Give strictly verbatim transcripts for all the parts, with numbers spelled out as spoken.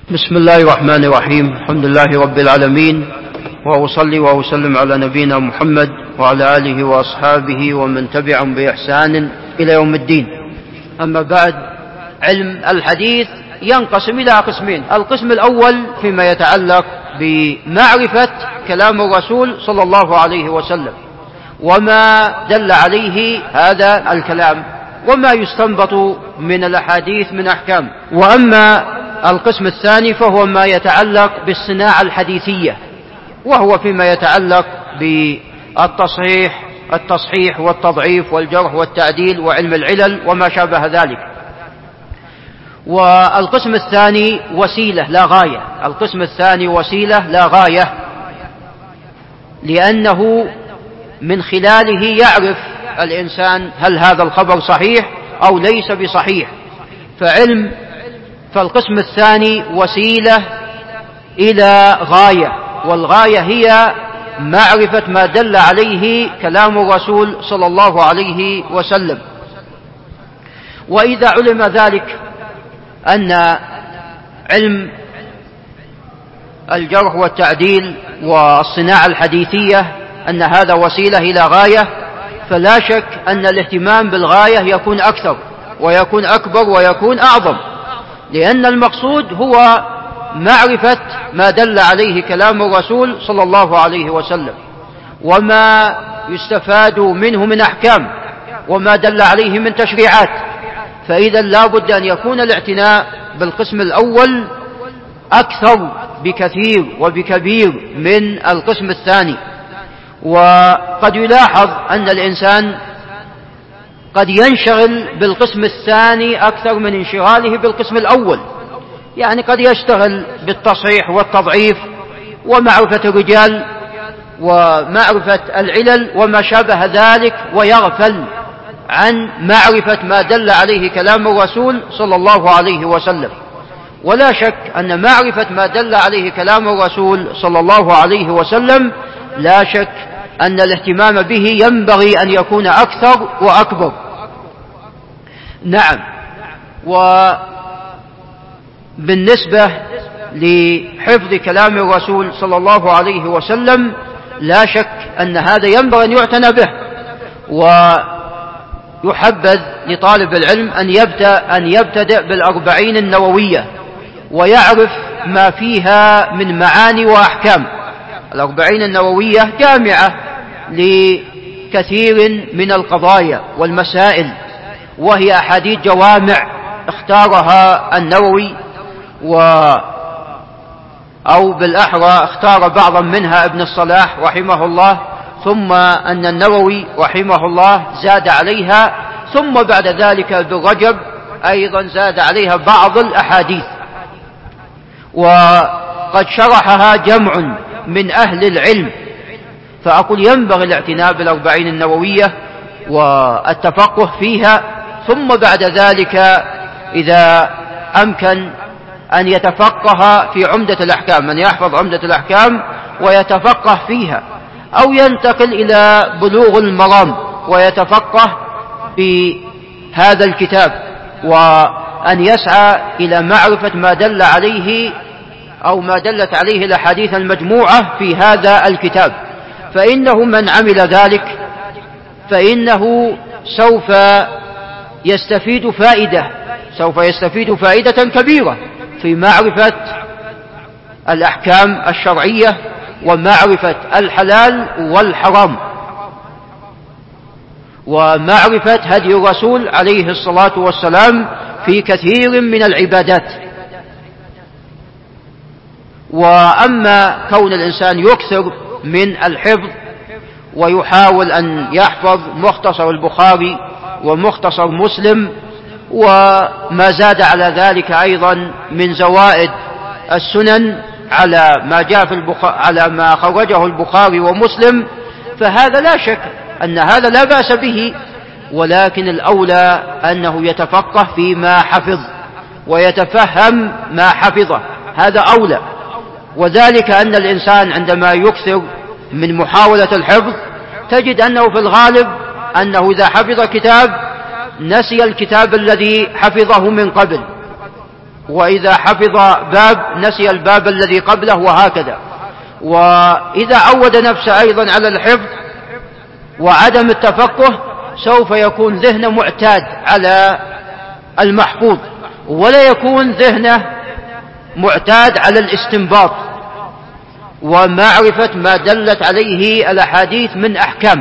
بسم الله الرحمن الرحيم. الحمد لله رب العالمين، وأصلي وأسلم على نبينا محمد وعلى آله وأصحابه ومن تبعهم بإحسان إلى يوم الدين. أما بعد، علم الحديث ينقسم إلى قسمين. القسم الأول فيما يتعلق بمعرفة كلام الرسول صلى الله عليه وسلم وما دل عليه هذا الكلام وما يستنبط من الأحاديث من أحكام. وأما القسم الثاني فهو ما يتعلق بالصناعة الحديثية، وهو فيما يتعلق بالتصحيح التصحيح والتضعيف والجرح والتعديل وعلم العلل وما شابه ذلك. والقسم الثاني وسيلة لا غاية، القسم الثاني وسيلة لا غاية، لأنه من خلاله يعرف الإنسان هل هذا الخبر صحيح أو ليس بصحيح. فعلم فالقسم الثاني وسيلة إلى غاية، والغاية هي معرفة ما دل عليه كلام الرسول صلى الله عليه وسلم. وإذا علم ذلك أن علم الجرح والتعديل والصناعة الحديثية أن هذا وسيلة إلى غاية، فلا شك أن الاهتمام بالغاية يكون أكثر ويكون أكبر ويكون أعظم، لأن المقصود هو معرفة ما دل عليه كلام الرسول صلى الله عليه وسلم وما يستفاد منه من أحكام وما دل عليه من تشريعات. فإذا لا بد أن يكون الاعتناء بالقسم الأول أكثر بكثير وبكبير من القسم الثاني. وقد يلاحظ أن الإنسان قد ينشغل بالقسم الثاني أكثر من انشغاله بالقسم الأول، يعني قد يشتغل بالتصحيح والتضعيف ومعرفة الرجال ومعرفة العلل وما شابه ذلك، ويغفل عن معرفة ما دل عليه كلام الرسول صلى الله عليه وسلم. ولا شك أن معرفة ما دل عليه كلام الرسول صلى الله عليه وسلم لا شك أن الاهتمام به ينبغي أن يكون أكثر وأكبر. نعم. وبالنسبة لحفظ كلام الرسول صلى الله عليه وسلم لا شك أن هذا ينبغي أن يعتنى به، ويحبذ لطالب العلم أن يبدأ أن يبتدئ بالأربعين النووية ويعرف ما فيها من معاني وأحكام. الأربعين النووية جامعة لكثير من القضايا والمسائل، وهي أحاديث جوامع اختارها النووي، و أو بالأحرى اختار بعضا منها ابن الصلاح رحمه الله، ثم أن النووي رحمه الله زاد عليها، ثم بعد ذلك ابن رجب أيضا زاد عليها بعض الأحاديث. وقد شرحها جمع من أهل العلم، فأقول ينبغي الاعتناء بالأربعين النووية والتفقه فيها، ثم بعد ذلك إذا أمكن أن يتفقه في عمدة الأحكام، من يحفظ عمدة الأحكام ويتفقه فيها، أو ينتقل إلى بلوغ المرام ويتفقه في هذا الكتاب، وأن يسعى إلى معرفة ما دل عليه أو ما دلت عليه الأحاديث المجموعة في هذا الكتاب. فإنه من عمل ذلك فإنه سوف يستفيد فائدة سوف يستفيد فائدة كبيرة في معرفة الأحكام الشرعية ومعرفة الحلال والحرام ومعرفة هدي الرسول عليه الصلاة والسلام في كثير من العبادات. وأما كون الإنسان يكثر من الحفظ ويحاول أن يحفظ مختصر البخاري ومختصر مسلم وما زاد على ذلك أيضا من زوائد السنن على ما جاء في البخاري على ما خرجه البخاري ومسلم، فهذا لا شك أن هذا لا بأس به، ولكن الأولى أنه يتفقه فيما حفظ ويتفهم ما حفظه، هذا أولى. وذلك أن الإنسان عندما يكثر من محاولة الحفظ تجد أنه في الغالب أنه إذا حفظ كتاب نسي الكتاب الذي حفظه من قبل، وإذا حفظ باب نسي الباب الذي قبله، وهكذا. وإذا عود نفسه أيضا على الحفظ وعدم التفقه سوف يكون ذهنه معتاد على المحفوظ، ولا يكون ذهنه معتاد على الاستنباط ومعرفة ما دلت عليه الأحاديث من أحكام.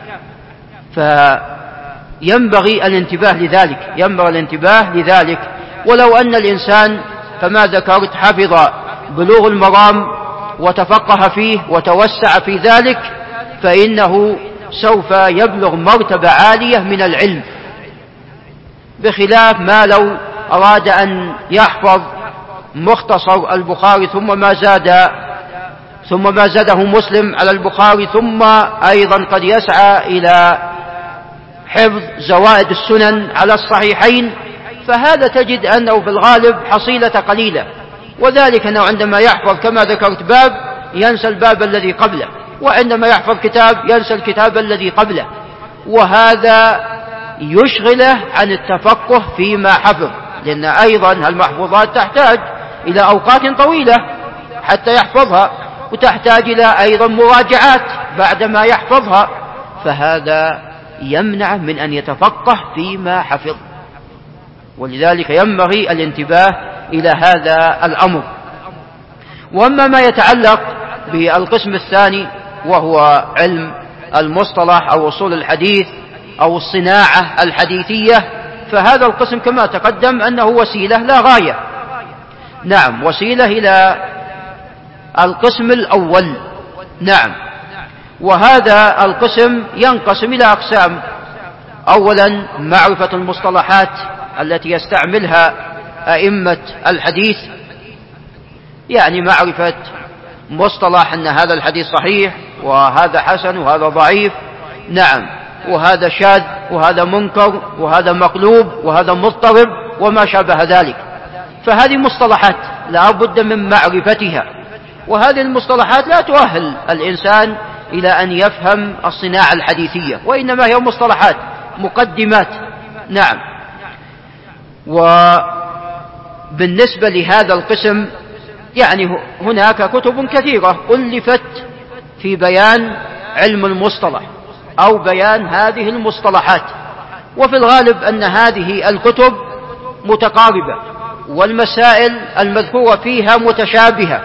فينبغي الانتباه لذلك ينبغي الانتباه لذلك ولو أن الإنسان كما ذكرت حفظ بلوغ المرام وتفقه فيه وتوسع في ذلك، فإنه سوف يبلغ مرتبة عالية من العلم، بخلاف ما لو أراد أن يحفظ مختصر البخاري ثم ما زاد ثم ما زاده مسلم على البخاري، ثم أيضا قد يسعى إلى حفظ زوائد السنن على الصحيحين، فهذا تجد أنه في الغالب حصيلة قليلة. وذلك أنه عندما يحفظ كما ذكرت باب ينسى الباب الذي قبله، وعندما يحفظ كتاب ينسى الكتاب الذي قبله، وهذا يشغله عن التفقه فيما حفظ، لأن أيضا المحفوظات تحتاج إلى أوقات طويلة حتى يحفظها، وتحتاج إلى أيضا مراجعات بعدما يحفظها، فهذا يمنع من أن يتفقه فيما حفظ. ولذلك ينبغي الانتباه إلى هذا الأمر. وأما ما يتعلق بالقسم الثاني وهو علم المصطلح أو أصول الحديث أو الصناعة الحديثية، فهذا القسم كما تقدم أنه وسيلة لا غاية. نعم، وسيلة إلى القسم الأول. نعم، وهذا القسم ينقسم إلى أقسام. أولا معرفة المصطلحات التي يستعملها أئمة الحديث، يعني معرفة مصطلح أن هذا الحديث صحيح وهذا حسن وهذا ضعيف، نعم، وهذا شاذ وهذا منكر وهذا مقلوب وهذا مضطرب وما شابه ذلك. فهذه مصطلحات لا بد من معرفتها، وهذه المصطلحات لا تؤهل الإنسان إلى أن يفهم الصناعة الحديثية، وإنما هي مصطلحات مقدمات. نعم. وبالنسبة لهذا القسم يعني هناك كتب كثيرة ألفت في بيان علم المصطلح أو بيان هذه المصطلحات، وفي الغالب أن هذه الكتب متقاربة والمسائل المذكورة فيها متشابهة،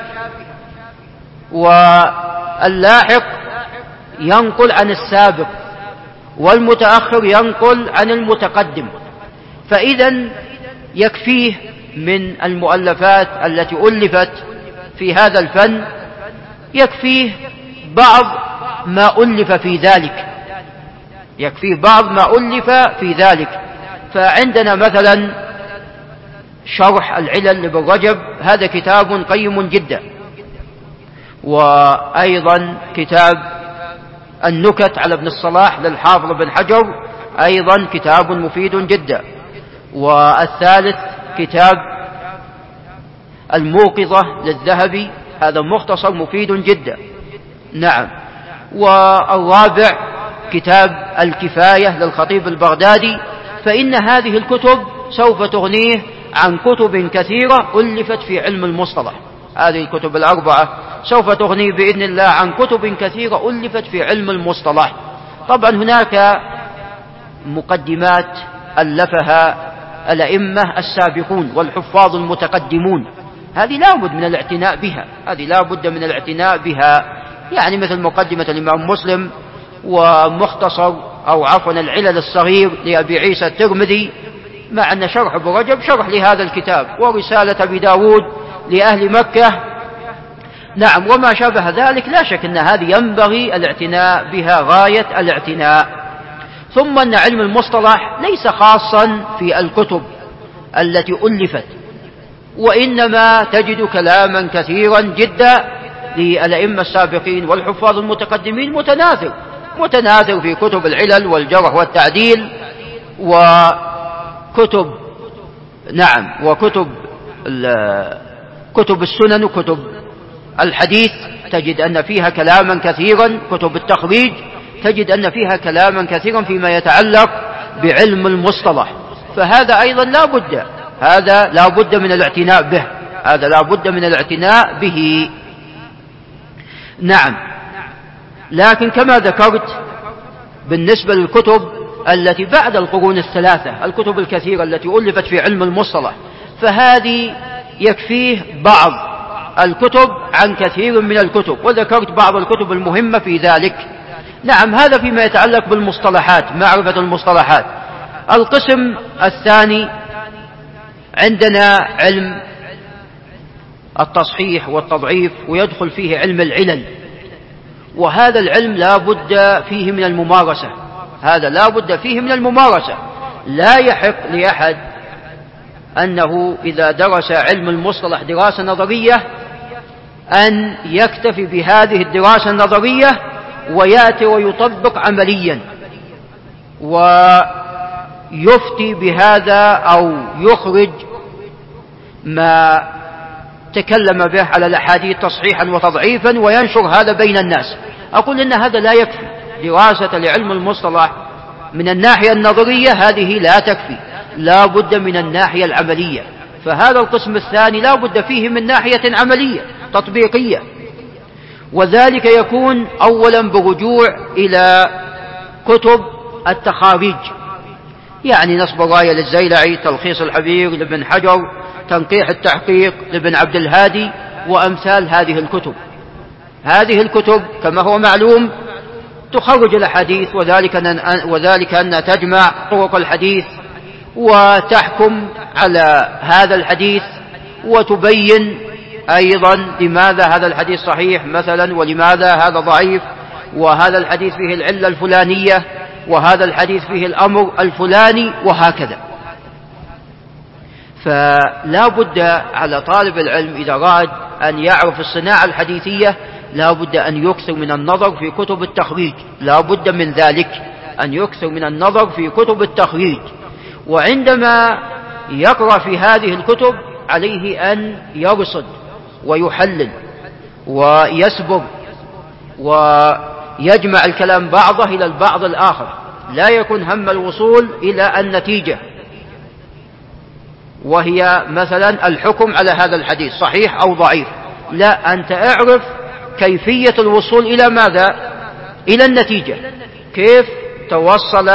واللاحق ينقل عن السابق والمتأخر ينقل عن المتقدم، فإذا يكفيه من المؤلفات التي ألفت في هذا الفن يكفيه بعض ما ألف في ذلك يكفيه بعض ما ألف في ذلك. فعندنا مثلا شرح العلل لابن رجب، هذا كتاب قيم جدا، وأيضا كتاب النكت على ابن الصلاح للحافظ بن حجر، أيضا كتاب مفيد جدا. والثالث كتاب الموقظة للذهبي، هذا مختصر مفيد جدا. نعم. والرابع كتاب الكفاية للخطيب البغدادي. فإن هذه الكتب سوف تغنيه عن كتب كثيرة ألفت في علم المصطلح. هذه الكتب الأربعة سوف تغنيه بإذن الله عن كتب كثيرة ألفت في علم المصطلح. طبعا هناك مقدمات ألفها الأئمة السابقون والحفاظ المتقدمون، هذه لا بد من الاعتناء بها هذه لا بد من الاعتناء بها يعني مثل مقدمة الإمام مسلم، ومختصر أو عفوا العلل الصغير لأبي عيسى الترمذي، مع أن شرح ابن رجب شرح لهذا الكتاب، ورسالة أبي داود لأهل مكة. نعم، وما شابه ذلك. لا شك أن هذه ينبغي الاعتناء بها غاية الاعتناء. ثم أن علم المصطلح ليس خاصا في الكتب التي ألفت، وإنما تجد كلاما كثيرا جدا للأئمة السابقين والحفاظ المتقدمين متناثر متناثر في كتب العلل والجرح والتعديل، وكتب نعم وكتب كتب السنن وكتب الحديث تجد أن فيها كلاما كثيرا، كتب التخريج تجد أن فيها كلاما كثيرا فيما يتعلق بعلم المصطلح. فهذا أيضا لا بد هذا لا بد من الاعتناء به، هذا لا بد من الاعتناء به. نعم. لكن كما ذكرت بالنسبة للكتب التي بعد القرون الثلاثة، الكتب الكثيرة التي ألفت في علم المصطلح، فهذه يكفيه بعض الكتب عن كثير من الكتب، وذكرت بعض الكتب المهمة في ذلك. نعم، هذا فيما يتعلق بالمصطلحات، معرفة المصطلحات. القسم الثاني عندنا علم التصحيح والتضعيف، ويدخل فيه علم العلل، وهذا العلم لا بد فيه من الممارسة، هذا لا بد فيه من الممارسة. لا يحق لأحد أنه إذا درس علم المصطلح دراسة نظرية أن يكتفي بهذه الدراسة النظرية ويأتي ويطبق عمليا ويفتي بهذا أو يخرج ما تكلم به على الأحاديث تصحيحا وتضعيفا وينشر هذا بين الناس. أقول إن هذا لا يكفي، دراسة لعلم المصطلح من الناحية النظرية هذه لا تكفي، لا بد من الناحية العملية. فهذا القسم الثاني لا بد فيه من ناحية عملية تطبيقية، وذلك يكون أولا برجوع إلى كتب التخاريج، يعني نصب الراية للزيلعي، تلخيص الحبير لابن حجر، تنقيح التحقيق لابن عبد الهادي، وأمثال هذه الكتب. هذه الكتب كما هو معلوم تخرج الحديث، وذلك أن وذلك أنها تجمع طرق الحديث وتحكم على هذا الحديث، وتبين أيضا لماذا هذا الحديث صحيح مثلا، ولماذا هذا ضعيف، وهذا الحديث فيه العلة الفلانية، وهذا الحديث فيه الأمر الفلاني، وهكذا. فلا بد على طالب العلم إذا أراد أن يعرف الصناعة الحديثية لا بد أن يكثر من النظر في كتب التخريج، لا بد من ذلك، أن يكثر من النظر في كتب التخريج. وعندما يقرأ في هذه الكتب عليه أن يرصد ويحلل ويسبر ويجمع الكلام بعضه إلى البعض الآخر، لا يكون هم الوصول إلى النتيجة وهي مثلا الحكم على هذا الحديث صحيح أو ضعيف، لا، أنت اعرف كيفية الوصول إلى ماذا؟ إلى النتيجة، كيف توصل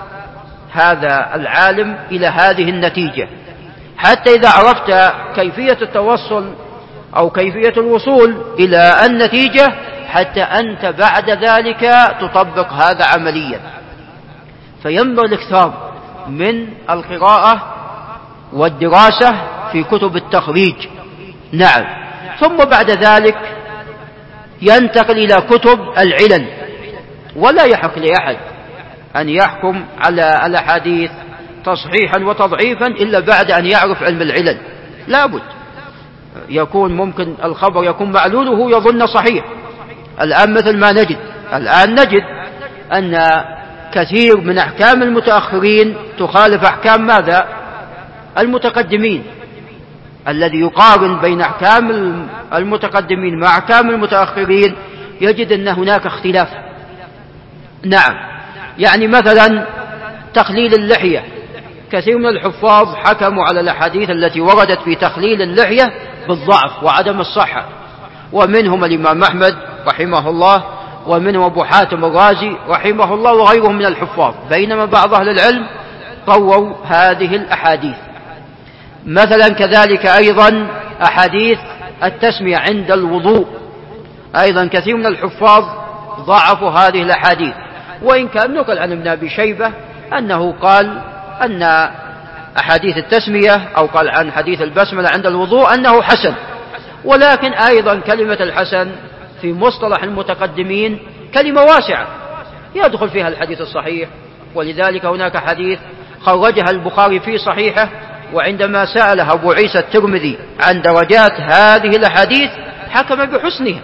هذا العالم إلى هذه النتيجة. حتى إذا عرفت كيفية التوصل أو كيفية الوصول إلى النتيجة، حتى أنت بعد ذلك تطبق هذا عمليا. فينبغي الاكثار من القراءة والدراسة في كتب التخريج. نعم. ثم بعد ذلك ينتقل إلى كتب العلل، ولا يحق لأحد أن يحكم على الأحاديث تصحيحا وتضعيفا إلا بعد أن يعرف علم العلل. لا بد، يكون ممكن الخبر يكون معلوله يظن صحيح. الآن مثل ما نجد الآن نجد أن كثير من أحكام المتأخرين تخالف أحكام ماذا؟ المتقدمين. الذي يقارن بين أحكام المتقدمين مع أحكام المتأخرين يجد أن هناك اختلاف. نعم. يعني مثلا تخليل اللحية، كثير من الحفاظ حكموا على الأحاديث التي وردت في تخليل اللحية بالضعف وعدم الصحة، ومنهم الإمام أحمد رحمه الله، ومنهم أبو حاتم الرازي رحمه الله، وغيرهم من الحفاظ، بينما بعض أهل العلم قووا هذه الأحاديث. مثلا كذلك أيضا أحاديث التسمية عند الوضوء، أيضا كثير من الحفاظ ضعفوا هذه الأحاديث، وإن كان نقل عن ابن أبي شيبة أنه قال أن أحاديث التسمية أو قال عن حديث البسملة عند الوضوء أنه حسن. ولكن أيضا كلمة الحسن في مصطلح المتقدمين كلمة واسعة يدخل فيها الحديث الصحيح، ولذلك هناك حديث خرجها البخاري في صحيحه، وعندما سأله أبو عيسى الترمذي عن درجات هذه الأحاديث حكم بحسنها،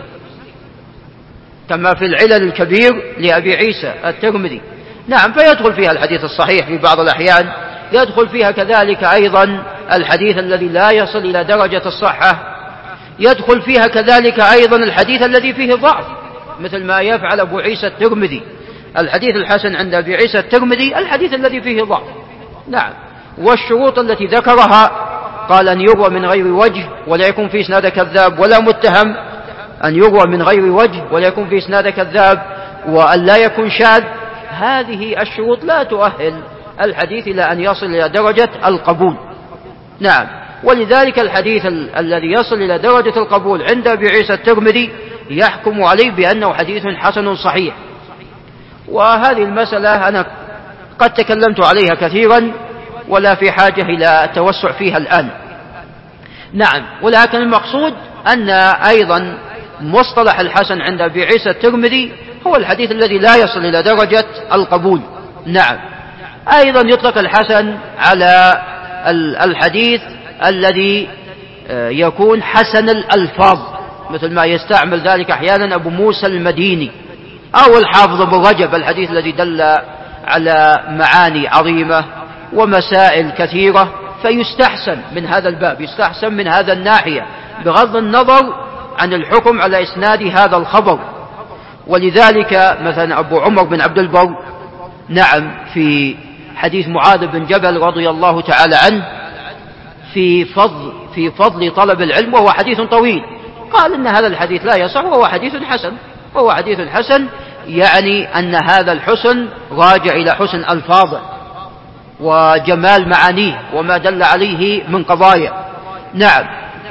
كما في العلل الكبير لأبي عيسى الترمذي. نعم. فيدخل فيها الحديث الصحيح في بعض الأحيان، يدخل فيها كذلك أيضا الحديث الذي لا يصل إلى درجة الصحة، يدخل فيها كذلك أيضا الحديث الذي فيه ضعف، مثل ما يفعل أبو عيسى الترمذي. الحديث الحسن عند أبي عيسى الترمذي الحديث الذي فيه ضعف. نعم. والشروط التي ذكرها قال أن يروى من غير وجه ولا يكون في إسناد كذاب ولا متهم، أن يروى من غير وجه ولا يكون في إسناد كذاب وأن لا يكون شاذ. هذه الشروط لا تؤهل الحديث إلى أن يصل إلى درجة القبول. نعم، ولذلك الحديث ال- الذي يصل إلى درجة القبول عند أبي عيسى الترمذي يحكم عليه بأنه حديث حسن صحيح. وهذه المسألة أنا قد تكلمت عليها كثيرا ولا في حاجة إلى التوسع فيها الآن. نعم، ولكن المقصود أن أيضا مصطلح الحسن عند أبي عيسى الترمذي هو الحديث الذي لا يصل إلى درجة القبول. نعم، أيضا يطلق الحسن على الحديث الذي يكون حسن الألفاظ، مثل ما يستعمل ذلك أحيانا أبو موسى المديني أو الحافظ ابن رجب، الحديث الذي دل على معاني عظيمة ومسائل كثيرة، فيستحسن من هذا الباب، يستحسن من هذا الناحية بغض النظر عن الحكم على إسناد هذا الخبر. ولذلك مثلا أبو عمر بن عبد البر نعم في حديث معاذ بن جبل رضي الله تعالى عنه في فضل, في فضل طلب العلم، وهو حديث طويل، قال إن هذا الحديث لا يصح وهو حديث حسن، وهو حديث حسن، يعني أن هذا الحسن راجع إلى حسن ألفاظه وجمال معانيه وما دل عليه من قضايا. نعم،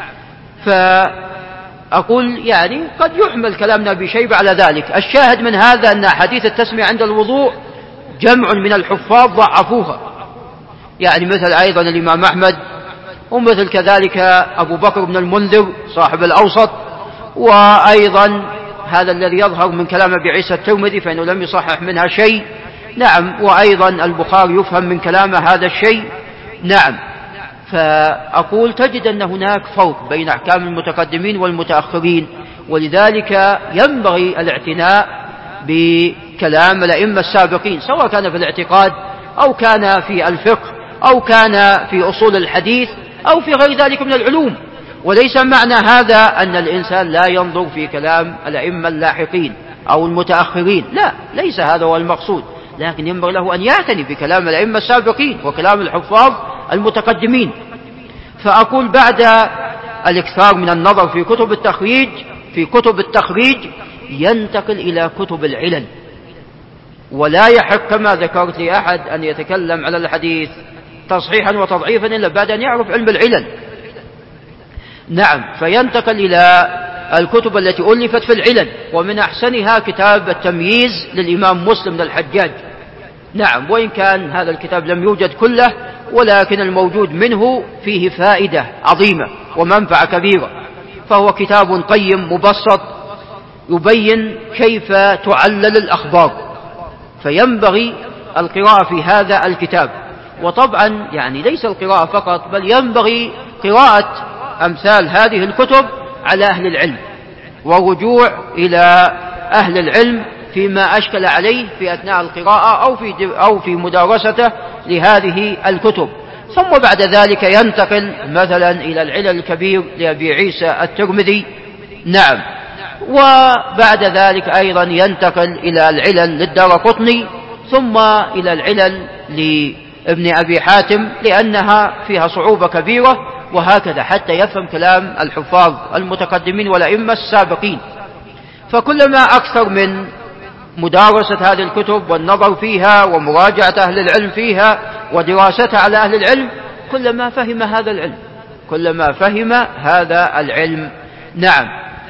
فأقول يعني قد يحمل كلامنا بشيء على ذلك. الشاهد من هذا أن حديث التسمية عند الوضوء جمع من الحفاظ ضعفوها، يعني مثل أيضا الإمام أحمد، ومثل كذلك أبو بكر بن المنذر صاحب الأوسط، وأيضا هذا الذي يظهر من كلام أبي عيسى الترمذي فإنه لم يصحح منها شيء. نعم، وأيضا البخاري يفهم من كلامه هذا الشيء. نعم، فأقول تجد أن هناك فرق بين أحكام المتقدمين والمتأخرين، ولذلك ينبغي الاعتناء بكلام الأئمة السابقين، سواء كان في الاعتقاد أو كان في الفقه أو كان في أصول الحديث أو في غير ذلك من العلوم. وليس معنى هذا أن الإنسان لا ينظر في كلام الأئمة اللاحقين أو المتأخرين، لا، ليس هذا هو المقصود، لكن ينبغي له أن يعتني بكلام الأئمة السابقين وكلام الحفاظ المتقدمين. فأقول بعد الإكثار من النظر في كتب التخريج في كتب التخريج ينتقل إلى كتب العلل، ولا يحق كما ذكرت لأحد أن يتكلم على الحديث تصحيحا وتضعيفا إلا بعد أن يعرف علم العلل. نعم، فينتقل إلى الكتب التي ألفت في العلل، ومن أحسنها كتاب التمييز للإمام مسلم بن الحجاج. نعم، وإن كان هذا الكتاب لم يوجد كله، ولكن الموجود منه فيه فائدة عظيمة ومنفعة كبيرة، فهو كتاب قيم مبسط يبين كيف تعلل الأخبار، فينبغي القراءة في هذا الكتاب. وطبعا يعني ليس القراءة فقط، بل ينبغي قراءة أمثال هذه الكتب على أهل العلم، ورجوع إلى أهل العلم فيما أشكل عليه في أثناء القراءة أو في, أو في مدارسته لهذه الكتب. ثم بعد ذلك ينتقل مثلا إلى العلل الكبير لأبي عيسى الترمذي. نعم، وبعد ذلك أيضا ينتقل إلى العلل للدارقطني، ثم إلى العلل لابن أبي حاتم لأنها فيها صعوبة كبيرة، وهكذا حتى يفهم كلام الحفاظ المتقدمين والأئمة السابقين. فكلما أكثر من مدارسة هذه الكتب والنظر فيها ومراجعة أهل العلم فيها ودراستها على أهل العلم، كلما فهم هذا العلم كلما فهم هذا العلم. نعم،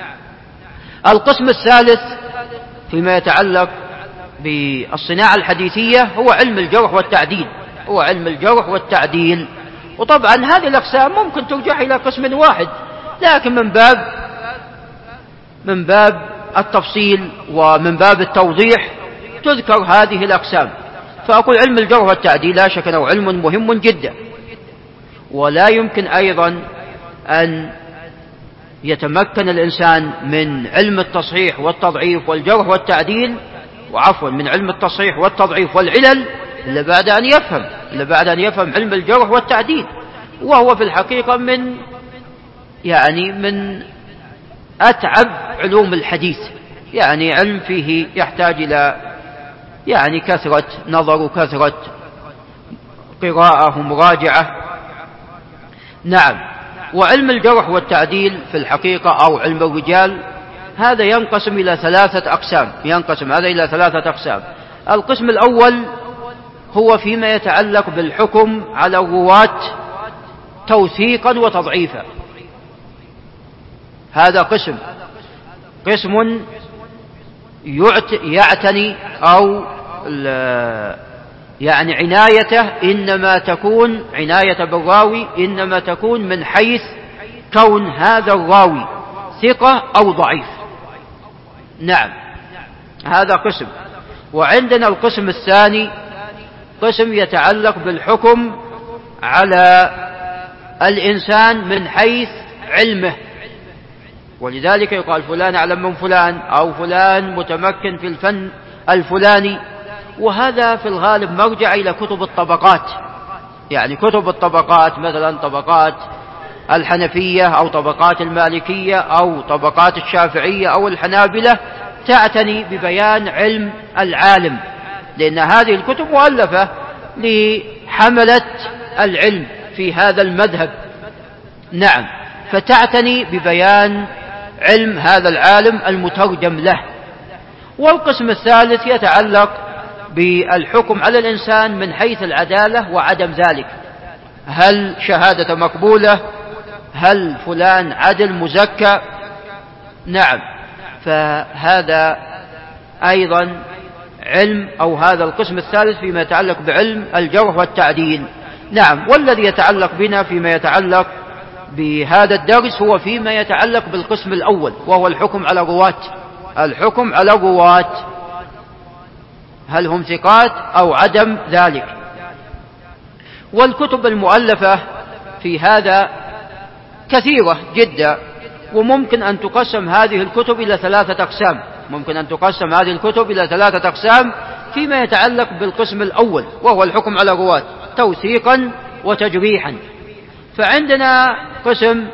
القسم الثالث فيما يتعلق بالصناعة الحديثية هو علم الجرح والتعديل هو علم الجرح والتعديل. وطبعا هذه الأقسام ممكن ترجع إلى قسم واحد، لكن من باب من باب التفصيل ومن باب التوضيح تذكر هذه الأقسام. فأقول علم الجرح والتعديل لا شك أنه علم مهم جدا، ولا يمكن أيضا أن يتمكن الإنسان من علم التصحيح والتضعيف والجرح والتعديل وعفوا من علم التصحيح والتضعيف والعلل إلا بعد أن يفهم إلا بعد أن يفهم علم الجرح والتعديل، وهو في الحقيقة من يعني من أتعب علوم الحديث، يعني علم فيه يحتاج إلى يعني كثرة نظر وكثرة قراءة ومراجعة. نعم. وعلم الجرح والتعديل في الحقيقة أو علم الرجال هذا ينقسم إلى ثلاثة أقسام ينقسم هذا إلى ثلاثة أقسام. القسم الأول هو فيما يتعلق بالحكم على الرواة توثيقا وتضعيفا. هذا قسم قسم يعتني أو يعني عنايته إنما تكون عناية بالراوي إنما تكون من حيث كون هذا الراوي ثقة أو ضعيف. نعم، هذا قسم. وعندنا القسم الثاني قسم يتعلق بالحكم على الإنسان من حيث علمه، ولذلك يقال فلان أعلم من فلان أو فلان متمكن في الفن الفلاني. وهذا في الغالب مرجع إلى كتب الطبقات، يعني كتب الطبقات مثلا طبقات الحنفية أو طبقات المالكية أو طبقات الشافعية أو الحنابلة تعتني ببيان علم العالم، لأن هذه الكتب مؤلفة لحملة العلم في هذا المذهب. نعم، فتعتني ببيان علم هذا العالم المترجم له. والقسم الثالث يتعلق بالحكم على الإنسان من حيث العدالة وعدم ذلك، هل شهادة مقبولة، هل فلان عدل مزكى. نعم، فهذا أيضا علم أو هذا القسم الثالث فيما يتعلق بعلم الجرح والتعديل. نعم، والذي يتعلق بنا فيما يتعلق بهذا الدرس هو فيما يتعلق بالقسم الأول، وهو الحكم على الرواة الحكم على الرواة هل هم ثقات أو عدم ذلك. والكتب المؤلفة في هذا كثيرة جدا، وممكن أن تقسم هذه الكتب إلى ثلاثة أقسام ممكن أن تقسم هذه الكتب إلى ثلاثة أقسام فيما يتعلق بالقسم الأول، وهو الحكم على الرواة توثيقا وتجريحا. فعندنا قسم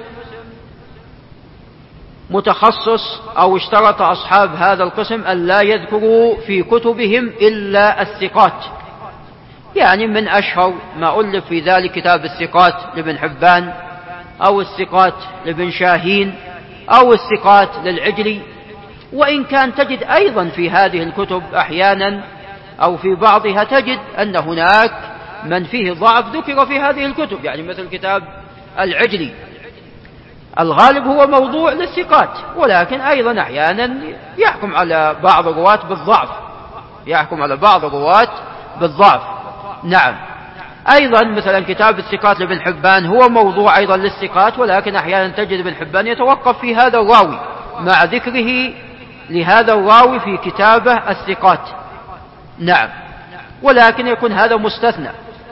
متخصص أو اشترط أصحاب هذا القسم أن لا يذكروا في كتبهم إلا الثقات، يعني من أشهر ما ألف في ذلك كتاب الثقات لابن حبان أو الثقات لابن شاهين أو الثقات للعجلي. وإن كان تجد أيضا في هذه الكتب أحيانا أو في بعضها تجد أن هناك من فيه ضعف ذكر في هذه الكتب، يعني مثل كتاب العجلي الغالب هو موضوع للثقات، ولكن أيضا أحيانا يحكم على بعض الرواة بالضعف يحكم على بعض الرواة بالضعف. نعم، أيضا مثلا كتاب الثقات لابن حبان هو موضوع أيضا للثقات، ولكن أحيانا تجد ابن حبان يتوقف في هذا الراوي مع ذكره لهذا الراوي في كتابه الثقات. نعم، ولكن يكون هذا مستثنى.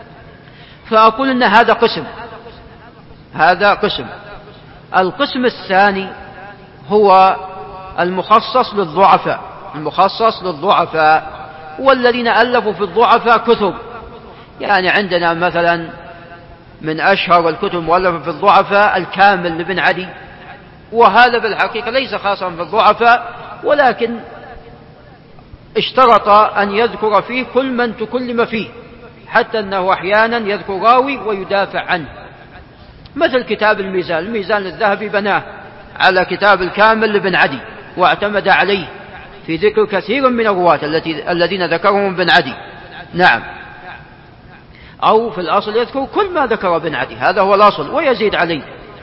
فأقول أن هذا قسم هذا قسم القسم الثاني هو المخصص للضعفاء المخصص للضعفاء والذين ألفوا في الضعفاء كتب، يعني عندنا مثلا من أشهر الكتب المؤلفة في الضعفاء الكامل لابن عدي، وهذا بالحقيقة ليس خاصا بالضعفاء، ولكن اشترط أن يذكر فيه كل من تكلم فيه، حتى أنه أحيانا يذكر راوي ويدافع عنه، مثل كتاب الميزان الميزان الذهبي بناه على كتاب الكامل لابن عدي واعتمد عليه في ذكر كثير من الرواة الذين ذكرهم ابن عدي. نعم، أو في الأصل يذكر كل ما ذكر ابن عدي، هذا هو الأصل ويزيد عليه.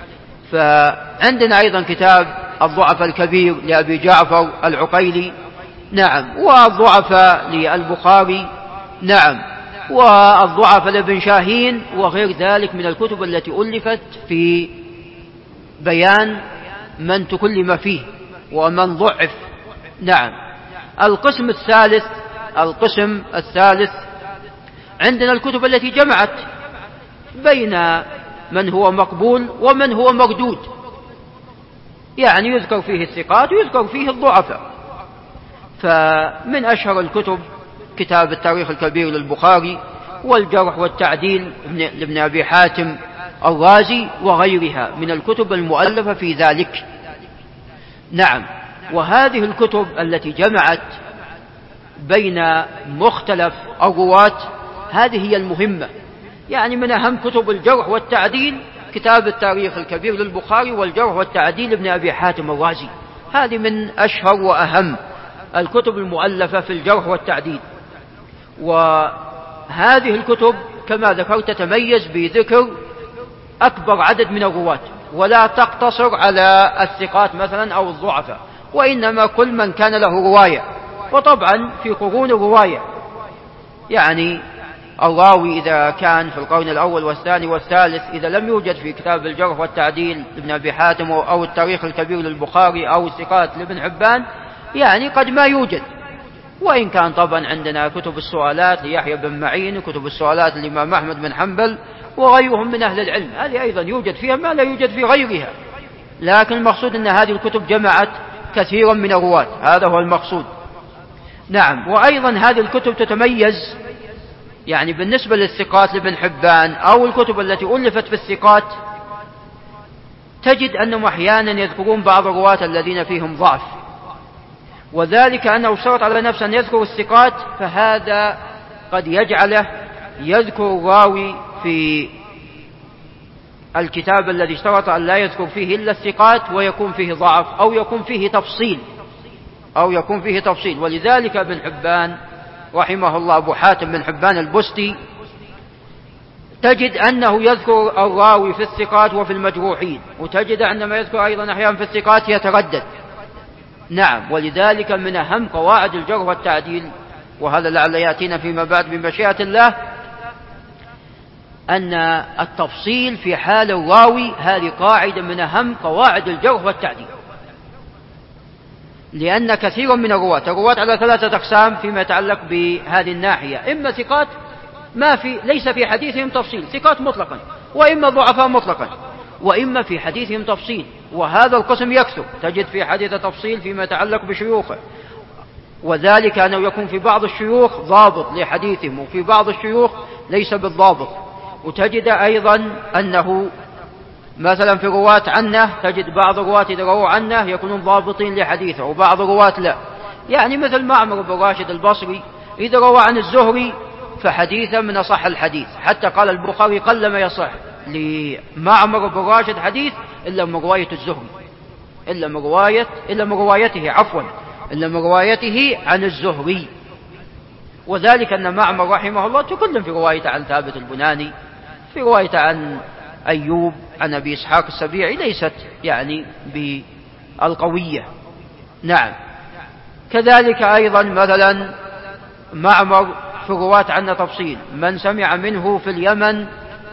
فعندنا أيضا كتاب الضعف الكبير لأبي جعفر العقيلي. نعم، والضعف للبخاري. نعم، والضعف لابن شاهين وغير ذلك من الكتب التي ألفت في بيان من تكلم فيه ومن ضعف. نعم، القسم الثالث القسم الثالث عندنا الكتب التي جمعت بين من هو مقبول ومن هو مردود، يعني يذكر فيه الثقات ويذكر فيه الضعفاء. فمن أشهر الكتب كتاب التاريخ الكبير للبخاري، والجرح والتعديل لابن أبي حاتم الرازي، وغيرها من الكتب المؤلفة في ذلك. نعم، وهذه الكتب التي جمعت بين مختلف الرواة هذه هي المهمة، يعني من أهم كتب الجرح والتعديل كتاب التاريخ الكبير للبخاري والجرح والتعديل لابن أبي حاتم الرازي. هذه من أشهر وأهم الكتب المؤلفة في الجرح والتعديل. وهذه الكتب كما ذكرت تتميز بذكر أكبر عدد من الرواة، ولا تقتصر على الثقات مثلا أو الضعفاء، وإنما كل من كان له رواية. وطبعا في قرون الرواية يعني الراوي إذا كان في القرن الأول والثاني والثالث، إذا لم يوجد في كتاب الجرح والتعديل لابن أبي حاتم أو التاريخ الكبير للبخاري أو الثقات لابن حبان، يعني قد ما يوجد. وإن كان طبعا عندنا كتب السؤالات ليحيى بن معين وكتب السؤالات للإمام أحمد بن حنبل وغيرهم من أهل العلم، هذه أيضا يوجد فيها ما لا يوجد في غيرها، لكن المقصود أن هذه الكتب جمعت كثيرا من الرواة، هذا هو المقصود. نعم. وأيضا هذه الكتب تتميز يعني بالنسبة للثقات لابن حبان أو الكتب التي ألفت في الثقات، تجد أنهم أحيانا يذكرون بعض الرواة الذين فيهم ضعف، وذلك أنه اشترط على نفسه أن يذكر الثقات، فهذا قد يجعله يذكر الراوي في الكتاب الذي اشترط أن لا يذكر فيه إلا الثقات ويكون فيه ضعف أو يكون فيه تفصيل أو يكون فيه تفصيل. ولذلك ابن حبان رحمه الله أبو حاتم بن حبان البستي تجد أنه يذكر الراوي في الثقات وفي المجروحين، وتجد عندما يذكر أيضا أحيانا في الثقات يتردد. نعم. ولذلك من أهم قواعد الجرح والتعديل، وهذا لعل يأتينا فيما بعد بمشيئة الله، أن التفصيل في حال الراوي هذه قاعدة من أهم قواعد الجرح والتعديل، لأن كثيرا من الرواة الرواة على ثلاثة أقسام فيما يتعلق بهذه الناحية: إما ثقات ما في ليس في حديثهم تفصيل، ثقات مطلقا، وإما ضعفاء مطلقا، وإما في حديثهم تفصيل، وهذا القسم يكثر، تجد في حديث تفصيل فيما يتعلق بشيوخه، وذلك أنه يكون في بعض الشيوخ ضابط لحديثهم وفي بعض الشيوخ ليس بالضابط. وتجد أيضا أنه مثلا في رواة عنه تجد بعض الرواة إذا رووا عنه يكونون ضابطين لحديثه وبعض الرواة لا، يعني مثل معمر بن راشد البصري إذا روى عن الزهري فحديثا من أصح الحديث، حتى قال البخاري قل ما يصح لمعمر بن راشد حديث إلا من رواية الزهري إلا من رواية إلا من روايته عفوا إلا من روايته عن الزهري. وذلك أن معمر رحمه الله تكلم في رواية عن ثابت البناني، في رواية عن أيوب عن أبي إسحاق السبيعي ليست يعني بالقوية. نعم. كذلك أيضا مثلا معمر في الرواة عنه تفصيل، من سمع منه في اليمن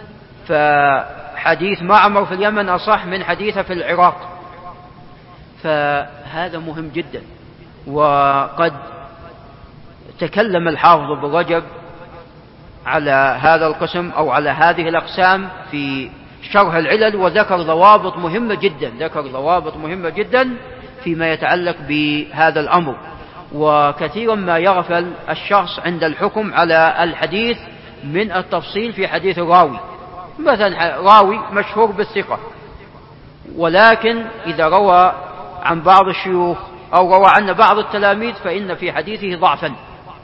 فحديث معمر في اليمن أصح من حديثه في العراق، فهذا مهم جدا. وقد تكلم الحافظ ابن رجب على هذا القسم أو على هذه الأقسام في شرح العلل، وذكر ضوابط مهمة جدا ذكر ضوابط مهمة جدا فيما يتعلق بهذا الأمر. وكثيرا ما يغفل الشخص عند الحكم على الحديث من التفصيل في حديث الراوي، مثلا راوي مشهور بالثقة، ولكن إذا روى عن بعض الشيوخ أو روى عن بعض التلاميذ فإن في حديثه ضعفا،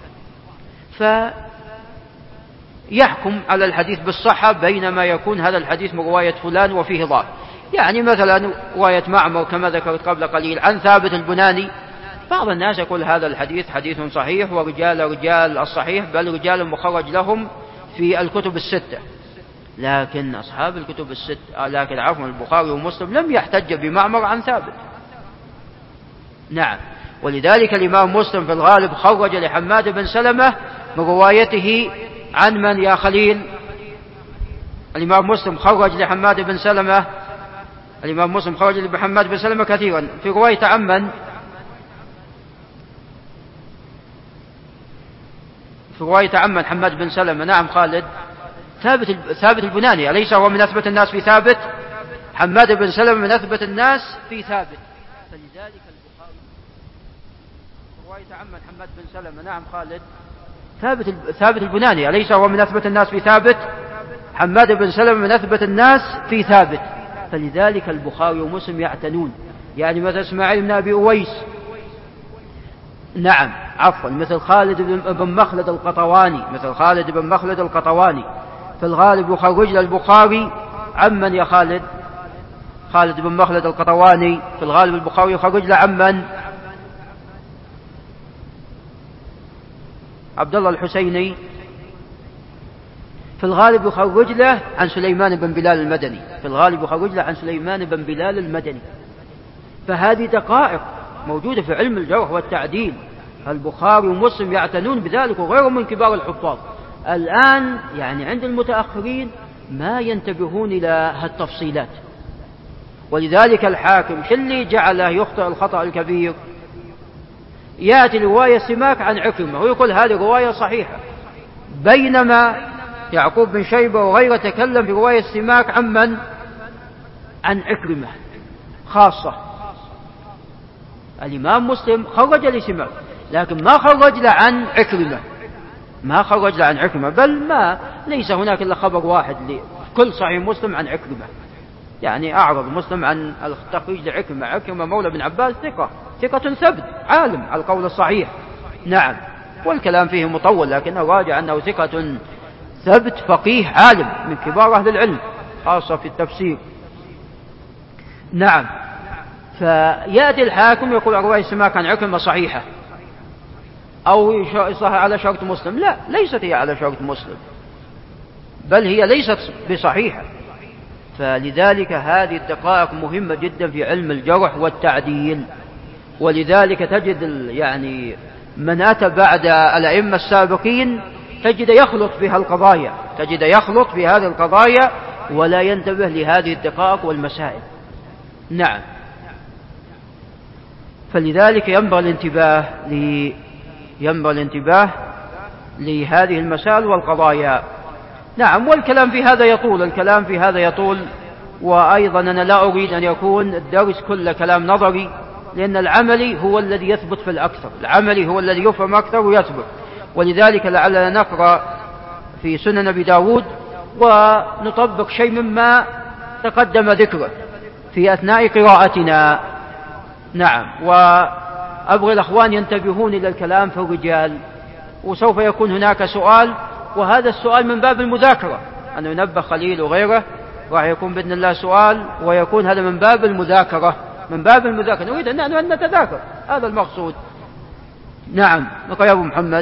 فيحكم على الحديث بالصحة بينما يكون هذا الحديث من رواية فلان وفيه ضعف. يعني مثلا رواية معمر كما ذكرت قبل قليل عن ثابت البناني، بعض الناس يقول هذا الحديث حديث صحيح ورجال رجال الصحيح بل رجال مخرج لهم في الكتب الستة، لكن أصحاب الكتب الستة لكن عفوا البخاري ومسلم لم يحتج بمعمر عن ثابت. نعم. ولذلك الإمام مسلم في الغالب خرج لحماد بن سلمة من روايته عن من يا خليل؟ الإمام مسلم خرج لحماد بن سلمة الإمام مسلم خرج لحماد بن سلمة كثيرا في رواية عن من؟ في رواية عن من حماد بن سلمة؟ نعم خالد. ثابت ثابت البناني، أليس هو من أثبت الناس في ثابت؟ حماد بن سلمة من أثبت الناس في ثابت، فلذلك البخاري رواية عن من حماد بن سلمة؟ نعم خالد. ثابت ثابت البناني، أليس هو من أثبت الناس في ثابت؟ حماد بن سلمة من أثبت الناس في ثابت، فلذلك البخاري ومسلم يعتنون. يعني مثل إسماعيل بن أبي أويس، نعم عفوا مثل خالد بن مخلد القطواني مثل خالد بن مخلد القطواني في الغالب يخرج له البخاري عمن يا خالد؟ خالد بن مخلد القطواني، في الغالب البخاري يخرج له عمن؟ عبد الله الحسيني في الغالب يخرج له عن سليمان بن بلال المدني، في الغالب يخرج له عن سليمان بن بلال المدني. فهذه دقائق موجودة في علم الجرح والتعديل، البخاري ومسلم يعتنون بذلك وغيرهم من كبار الحفاظ. الآن يعني عند المتأخرين ما ينتبهون إلى هالتفصيلات، ولذلك الحاكم شو اللي جعله يخطئ الخطأ الكبير؟ يأتي رواية سماك عن عكرمة ويقول هذه رواية صحيحة، بينما يعقوب بن شيبة وغيره تكلم في رواية سماك عن من؟ عن عكرمة خاصة. الإمام مسلم خرج لسماك لكن ما خرج له عن عكرمة، ما خرج له عن عكرمة، بل ما ليس هناك إلا خبر واحد لكل صحيح مسلم عن عكرمة. يعني أعرض مسلم عن التخريج لعكرمة. عكرمة مولى بن عباس ثقة، ثقة ثبت عالم على القول الصحيح، نعم، والكلام فيه مطول، لكنه راجع أنه ثقة ثبت فقيه عالم من كبار أهل العلم خاصة في التفسير، نعم. فيأتي الحاكم يقول رواية سماك عن عكرمة صحيحة أو صحيح على شرط مسلم. لا، ليست هي على شرط مسلم، بل هي ليست بصحيحة. فلذلك هذه الدقائق مهمة جدا في علم الجرح والتعديل. ولذلك تجد يعني من أتى بعد الأئمة السابقين تجد يخلط في هالقضايا، تجد يخلط في هذه القضايا ولا ينتبه لهذه الدقائق والمسائل، نعم. فلذلك ينبغي الانتباه ل... ينبغي الانتباه لهذه المسائل والقضايا، نعم. والكلام في هذا يطول، الكلام في هذا يطول. وأيضا أنا لا أريد أن يكون الدرس كله كلام نظري، لأن العملي هو الذي يثبت في الأكثر، العملي هو الذي يفهم أكثر ويثبت. ولذلك لعلنا نقرأ في سنن أبي داود ونطبق شيء مما تقدم ذكره في أثناء قراءتنا، نعم. وأبغي الأخوان ينتبهون إلى الكلام في الرجال، وسوف يكون هناك سؤال، وهذا السؤال من باب المذاكرة، أن ينبه خليل وغيره راح يكون بإذن الله سؤال، ويكون هذا من باب المذاكرة، من باب المذاكرة، نريد أن نتذاكر، هذا المقصود، نعم. نقرأ يا أبو محمد.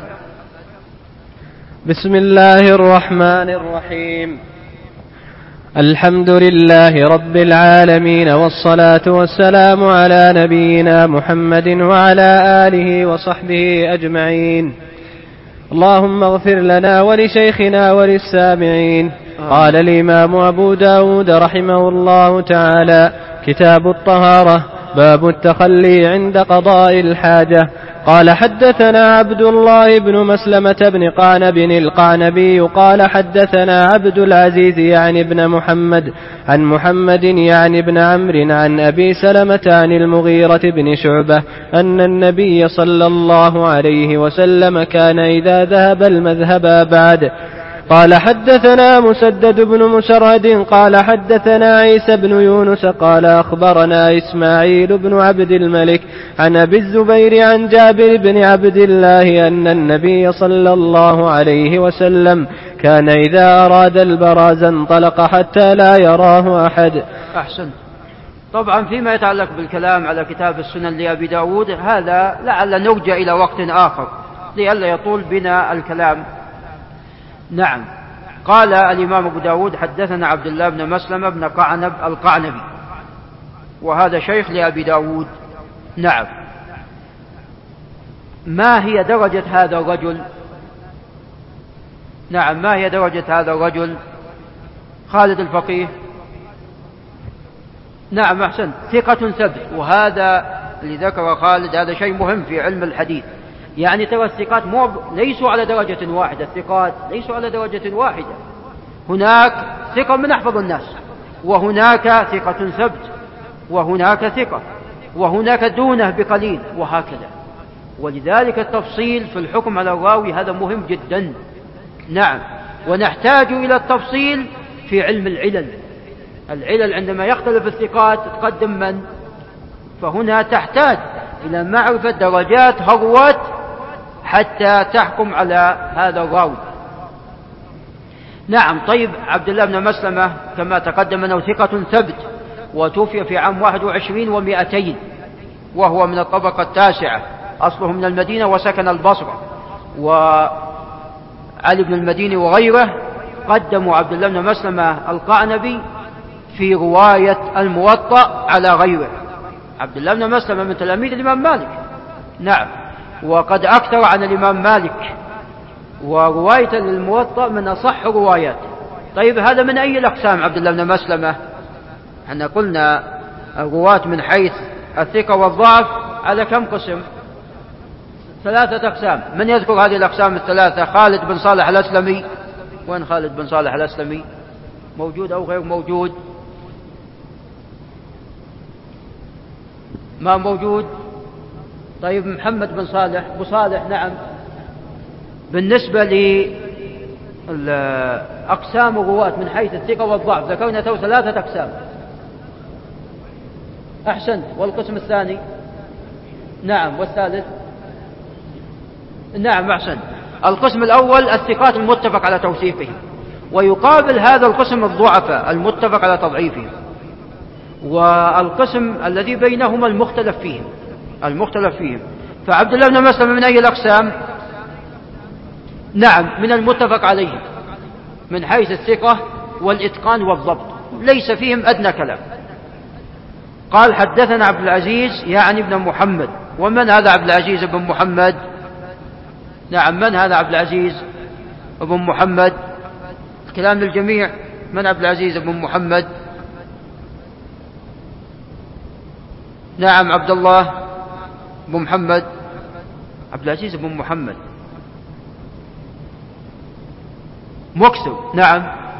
بسم الله الرحمن الرحيم. الحمد لله رب العالمين، والصلاة والسلام على نبينا محمد وعلى آله وصحبه أجمعين. اللهم اغفر لنا ولشيخنا وللسامعين. قال الإمام أبو داود رحمه الله تعالى: كتاب الطهارة، باب التخلي عند قضاء الحاجة. قال: حدثنا عبد الله بن مسلمة بن قعنب القعنبي قال: حدثنا عبد العزيز يعني ابن محمد عن محمد يعني ابن عمرو عن أبي سلمة عن المغيرة بن شعبة أن النبي صلى الله عليه وسلم كان إذا ذهب المذهب بعد. قال: حدثنا مسدد بن مسرهد قال: حدثنا عيسى بن يونس قال: أخبرنا إسماعيل بن عبد الملك عن أبي الزبير عن جابر بن عبد الله أن النبي صلى الله عليه وسلم كان إذا أراد البراز انطلق حتى لا يراه أحد. أحسن. طبعا فيما يتعلق بالكلام على كتاب السنن لأبي داود هذا لعل نرجع إلى وقت آخر لئلا يطول بنا الكلام، نعم. قال الإمام أبو داود: حدثنا عبد الله بن مسلمة بن قعنب القعنبي، وهذا شيخ لأبي داود، نعم. ما هي درجة هذا الرجل؟ نعم، ما هي درجة هذا الرجل؟ خالد الفقيه. نعم، أحسن، ثقة ثبت. وهذا اللي ذكر خالد هذا شيء مهم في علم الحديث، يعني ترى الثقات مو ليسوا على درجة واحدة، الثقات ليسوا على درجة واحدة، هناك ثقة من أحفظ الناس، وهناك ثقة ثبت، وهناك ثقة، وهناك دونه بقليل، وهكذا. ولذلك التفصيل في الحكم على الراوي هذا مهم جدا، نعم. ونحتاج إلى التفصيل في علم العلل، العلل عندما يختلف الثقات تقدم من؟ فهنا تحتاج إلى معرفة درجات هروات حتى تحكم على هذا الراوي. نعم. طيب عبد الله بن مسلمة كما تقدم أنه ثقة ثبت، وتوفي في عام واحد وعشرين ومائتين، وهو من الطبقة التاسعة، أصله من المدينة وسكن البصرة. وعلي بن المديني وغيره قدموا عبد الله بن مسلمة القعنبي في رواية الموطأ على غيره. عبد الله بن مسلمة من تلاميذ الإمام مالك، نعم، وقد أكثر عن الإمام مالك، ورواية للموطأ من أصح روايات. طيب هذا من أي الأقسام عبد الله بن مسلمة؟ احنا قلنا الرواة من حيث الثقة والضعف على كم قسم؟ ثلاثة أقسام. من يذكر هذه الأقسام الثلاثة؟ خالد بن صالح الأسلمي. وين خالد بن صالح الأسلمي؟ موجود أو غير موجود؟ ما موجود. طيب محمد بن صالح أبو صالح، نعم. بالنسبة لأقسام الرواة من حيث الثقة والضعف ذكرنا تو ثلاثة أقسام. أحسنت. والقسم الثاني؟ نعم. والثالث؟ نعم أحسنت. القسم الأول الثقات المتفق على توثيقهم، ويقابل هذا القسم الضعفاء المتفق على تضعيفهم. والقسم الذي بينهما المختلف فيهم المختلف فيهم فعبد الله بن مسلمة من أي الأقسام؟ نعم، من المتفق عليه من حيث الثقة والإتقان والضبط، ليس فيهم أدنى كلام. قال حدثنا عبد العزيز يعني ابن محمد. ومن هذا عبد العزيز بن محمد؟ نعم، من هذا عبد العزيز بن محمد؟ الكلام للجميع. من عبد العزيز بن محمد؟ نعم عبد الله بن محمد. عبد العزيز بن محمد مكسب. نعم.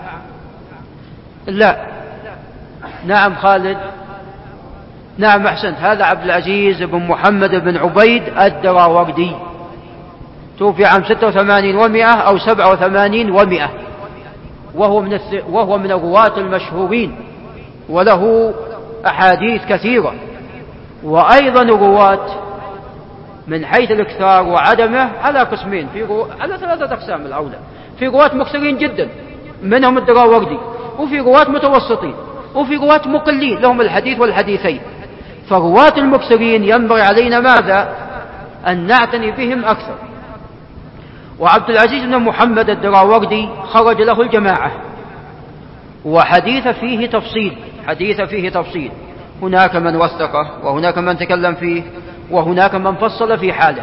لا. نعم خالد. نعم أحسنت. هذا عبد العزيز بن محمد بن عبيد الدراوردي، توفي عام ستة وثمانين ومئة أو سبعة وثمانين ومئة، وهو من الث... وهو من الرواة المشهورين، وله أحاديث كثيرة. وأيضا الرواة من حيث الإكثار وعدمه على قسمين، في رو... على ثلاثة أقسام الأولى. في رواة مكثرين جدا منهم الدراوردي، وفي رواة متوسطين، وفي رواة مقلين لهم الحديث والحديثين. فرواة المكثرين ينبغي علينا ماذا؟ أن نعتني بهم أكثر. وعبد العزيز بن محمد الدراوردي خرج له الجماعة، وحديث فيه تفصيل حديث فيه تفصيل هناك من وثقه، وهناك من تكلم فيه، وهناك من فصل في حاله.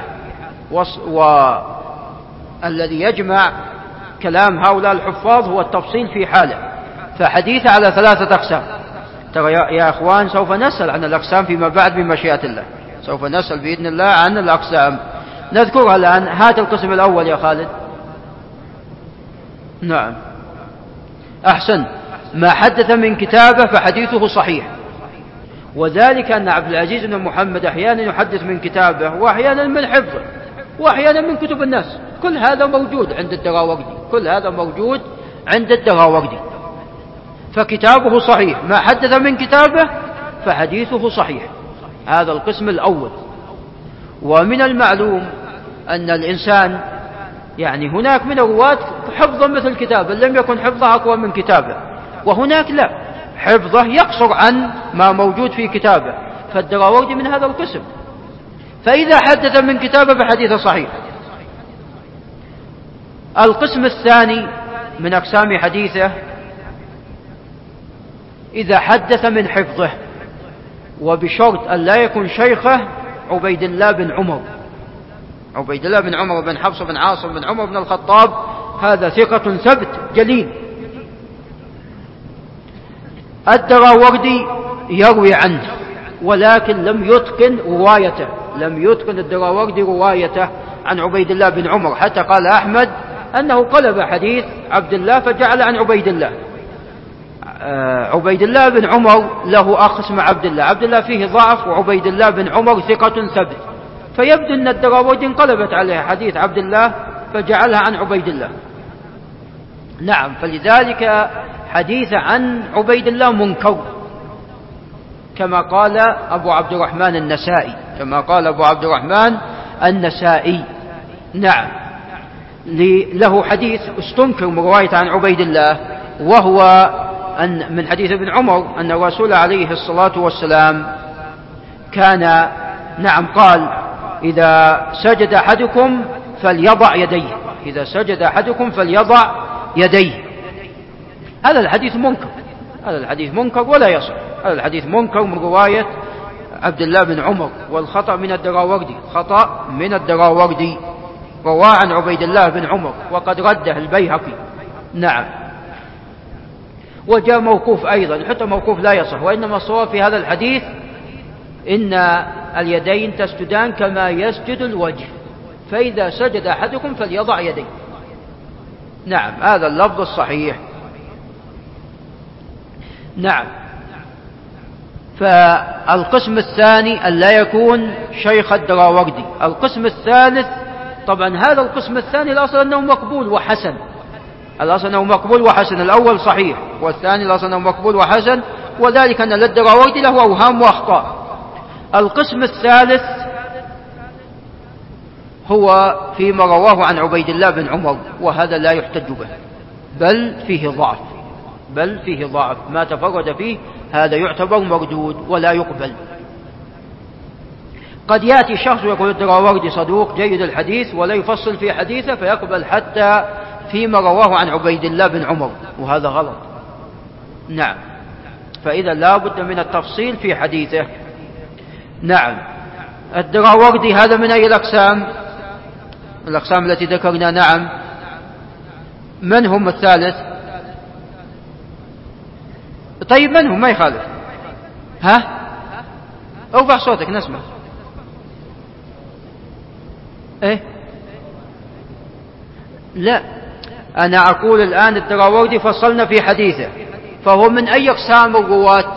والذي يجمع كلام هؤلاء الحفاظ هو التفصيل في حاله. فحديث على ثلاثة أقسام. ترى يا أخوان سوف نسأل عن الأقسام فيما بعد بمشيئة الله، سوف نسأل بإذن الله عن الأقسام، نذكرها الآن. هذا القسم الأول يا خالد. نعم أحسن. ما حدث من كتابه فحديثه صحيح، وذلك أن عبد العزيز بن محمد أحيانا يحدث من كتابه، وأحيانا من حفظه، وأحيانا من كتب الناس. كل هذا موجود عند الدراوردي كل هذا موجود عند الدراوردي فكتابه صحيح. ما حدث من كتابه فحديثه صحيح. هذا القسم الأول. ومن المعلوم أن الإنسان يعني هناك من الرواة حفظا مثل كتابه، لم يكن حفظه أقوى من كتابه، وهناك لا، حفظه يقصر عن ما موجود في كتابه. فالدراوردي من هذا القسم. فإذا حدث من كتابه فحديثه صحيح. القسم الثاني من أقسام حديثه إذا حدث من حفظه، وبشرط أن لا يكون شيخه عبيد الله بن عمر عبيد الله بن عمر بن حفص بن عاصم بن عمر بن الخطاب، هذا ثقة ثبت جليل. الدراوردي يروي عنه ولكن لم يتقن روايته لم يتقن الدراوردي روايته عن عبيد الله بن عمر، حتى قال أحمد أنه قلب حديث عبد الله فجعل عن عبيد الله. عبيد الله بن عمر له أخ اسمه عبد الله، عبد الله فيه ضعف، وعبيد الله بن عمر ثقة ثبت، فيبدو أن الدراوردي انقلبت عليه حديث عبد الله فجعلها عن عبيد الله. نعم، فلذلك حديث عن عبيد الله منكر، كما قال أبو عبد الرحمن النسائي كما قال أبو عبد الرحمن النسائي. نعم. له حديث استنكر من رواية عن عبيد الله، وهو أن من حديث ابن عمر أن الرسول عليه الصلاة والسلام كان نعم قال: إذا سجد أحدكم فليضع يديه، إذا سجد أحدكم فليضع يديه. هذا الحديث منكر، هذا الحديث منكر ولا يصح. هذا الحديث منكر من رواية عبد الله بن عمر، والخطأ من الدراوردي، خطأ من الدراوردي رواه عن عبيد الله بن عمر وقد رده البيهقي. نعم. وجاء موقوف أيضا، حتى موقوف لا يصح، وإنما الصواب في هذا الحديث إن اليدين تسجدان كما يسجد الوجه، فإذا سجد أحدكم فليضع يديه. نعم، هذا اللفظ الصحيح. نعم. فالقسم الثاني أن لا يكون شيخ الدراوردي. القسم الثالث، طبعا هذا القسم الثاني الأصل أنه مقبول وحسن، الأصل أنه مقبول وحسن، الأول صحيح والثاني الأصل أنه مقبول وحسن، وذلك أن للدراوردي له أوهام وأخطاء. القسم الثالث هو فيما رواه عن عبيد الله بن عمر، وهذا لا يحتج به، بل فيه ضعف، بل فيه ضعف، ما تفرد فيه هذا يعتبر مردود ولا يقبل. قد يأتي شخص ويقول الدراوردي صدوق جيد الحديث ولا يفصل في حديثه فيقبل حتى فيما رواه عن عبيد الله بن عمر، وهذا غلط. نعم. فإذا لا بد من التفصيل في حديثه. نعم. الدراوردي هذا من أي الأقسام؟ الأقسام التي ذكرنا. نعم. من هم الثالث؟ طيب من هم؟ ما يخالف. ها؟ ارفع صوتك نسمع. ايه؟ لا، أنا أقول الآن الدراوردي فصلنا في حديثه، فهو من أي أقسام الرواة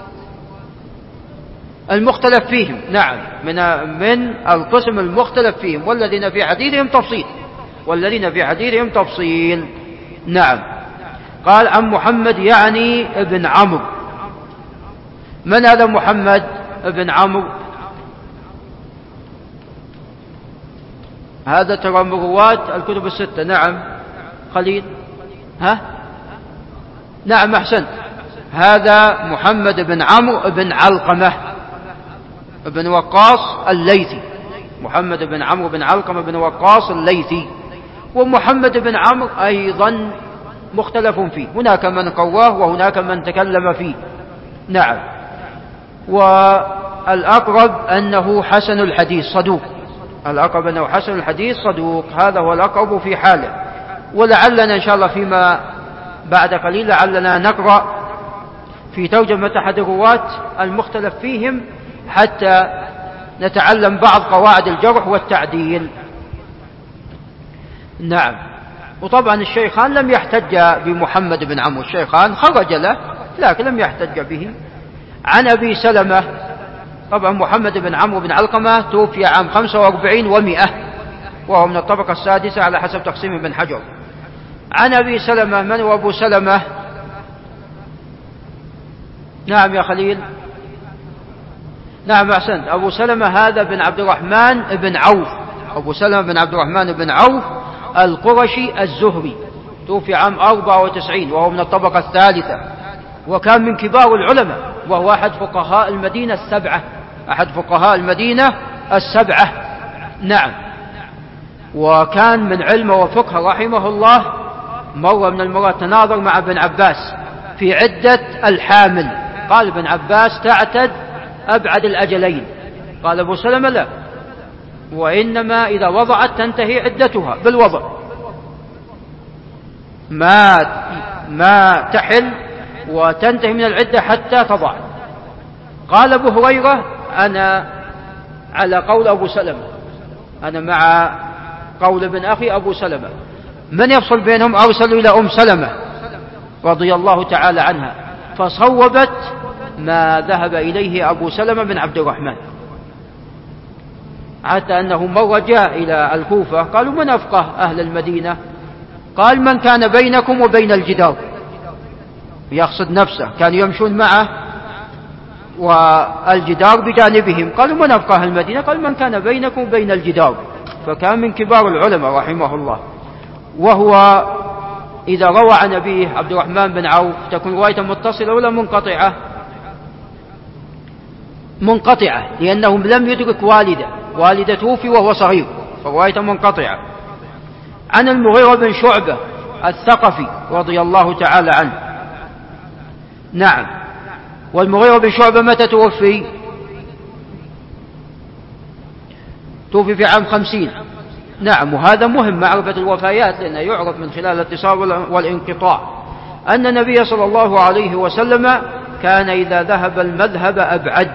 المختلف فيهم؟ نعم، من من القسم المختلف فيهم، والذين في حديثهم تفصيل، والذين في حديثهم تفصيل. نعم. قال عن محمد يعني ابن عمرو. من هذا محمد ابن عمرو؟ هذا ترى من رواة الكتب الستة. نعم. خليل. ها؟ نعم أحسنت. هذا محمد بن عمرو بن علقمة بن وقاص الليثي، محمد بن عمرو بن علقمة بن وقاص الليثي. ومحمد بن عمرو أيضا مختلف فيه، هناك من قواه وهناك من تكلم فيه. نعم. والأقرب أنه حسن الحديث صدوق، الأقرب أنه حسن الحديث صدوق، هذا هو الأقرب في حاله. ولعلنا إن شاء الله فيما بعد قليل لعلنا نقرأ في ترجمة أحد الرواة المختلف فيهم حتى نتعلم بعض قواعد الجرح والتعديل. نعم. وطبعا الشيخان لم يحتج بمحمد بن عمرو، الشيخان خرج له لكن لم يحتج به. عن أبي سلمة، طبعا محمد بن عمرو بن علقمة توفي عام خمسة وأربعين ومئة، وهو من الطبقة السادسة على حسب تقسيم ابن حجر. عن أبي سلمة، من هو أبو سلمة؟ نعم يا خليل. نعم أحسنت. أبو سلمة هذا بن عبد الرحمن بن عوف، أبو سلمة بن عبد الرحمن بن عوف القرشي الزهري، توفي عام أربعة وتسعين وهو من الطبقة الثالثة، وكان من كبار العلماء، وهو أحد فقهاء المدينة السبعة، أحد فقهاء المدينة السبعة. نعم. وكان من علم وفقه رحمه الله. مرة من المرات تناظر مع ابن عباس في عدة الحامل، قال ابن عباس تعتد أبعد الأجلين، قال أبو سلمة لا، وإنما إذا وضعت تنتهي عدتها بالوضع، ما ما تحل وتنتهي من العدة حتى تضع. قال أبو هريرة أنا على قول أبو سلمة، أنا مع قول ابن أخي أبو سلمة. من يفصل بينهم؟ أرسلوا إلى أم سلمة رضي الله تعالى عنها، فصوبت ما ذهب إليه أبو سلمة بن عبد الرحمن، حتى أنه مرة جاء إلى الكوفة قالوا من أفقه أهل المدينة؟ قال من كان بينكم وبين الجدار، يقصد نفسه، كانوا يمشون معه والجدار بجانبهم. قالوا من أفقه المدينة؟ قال من كان بينكم وبين الجدار، فكان من كبار العلماء رحمه الله. وهو إذا روى عن أبيه عبد الرحمن بن عوف تكون رواية متصلة ولا منقطعة؟ منقطعة، لأنه لم يدرك والده، والده توفي وهو صغير، فرواية منقطعة. عن المغيرة بن شعبة الثقفي رضي الله تعالى عنه. نعم. والمغيرة بن شعبة متى توفي؟ توفي في عام خمسين. نعم. وهذا مهم معرفة الوفيات، لأنه يعرف من خلال الاتصال والانقطاع أن النبي صلى الله عليه وسلم كان إذا ذهب المذهب أبعد.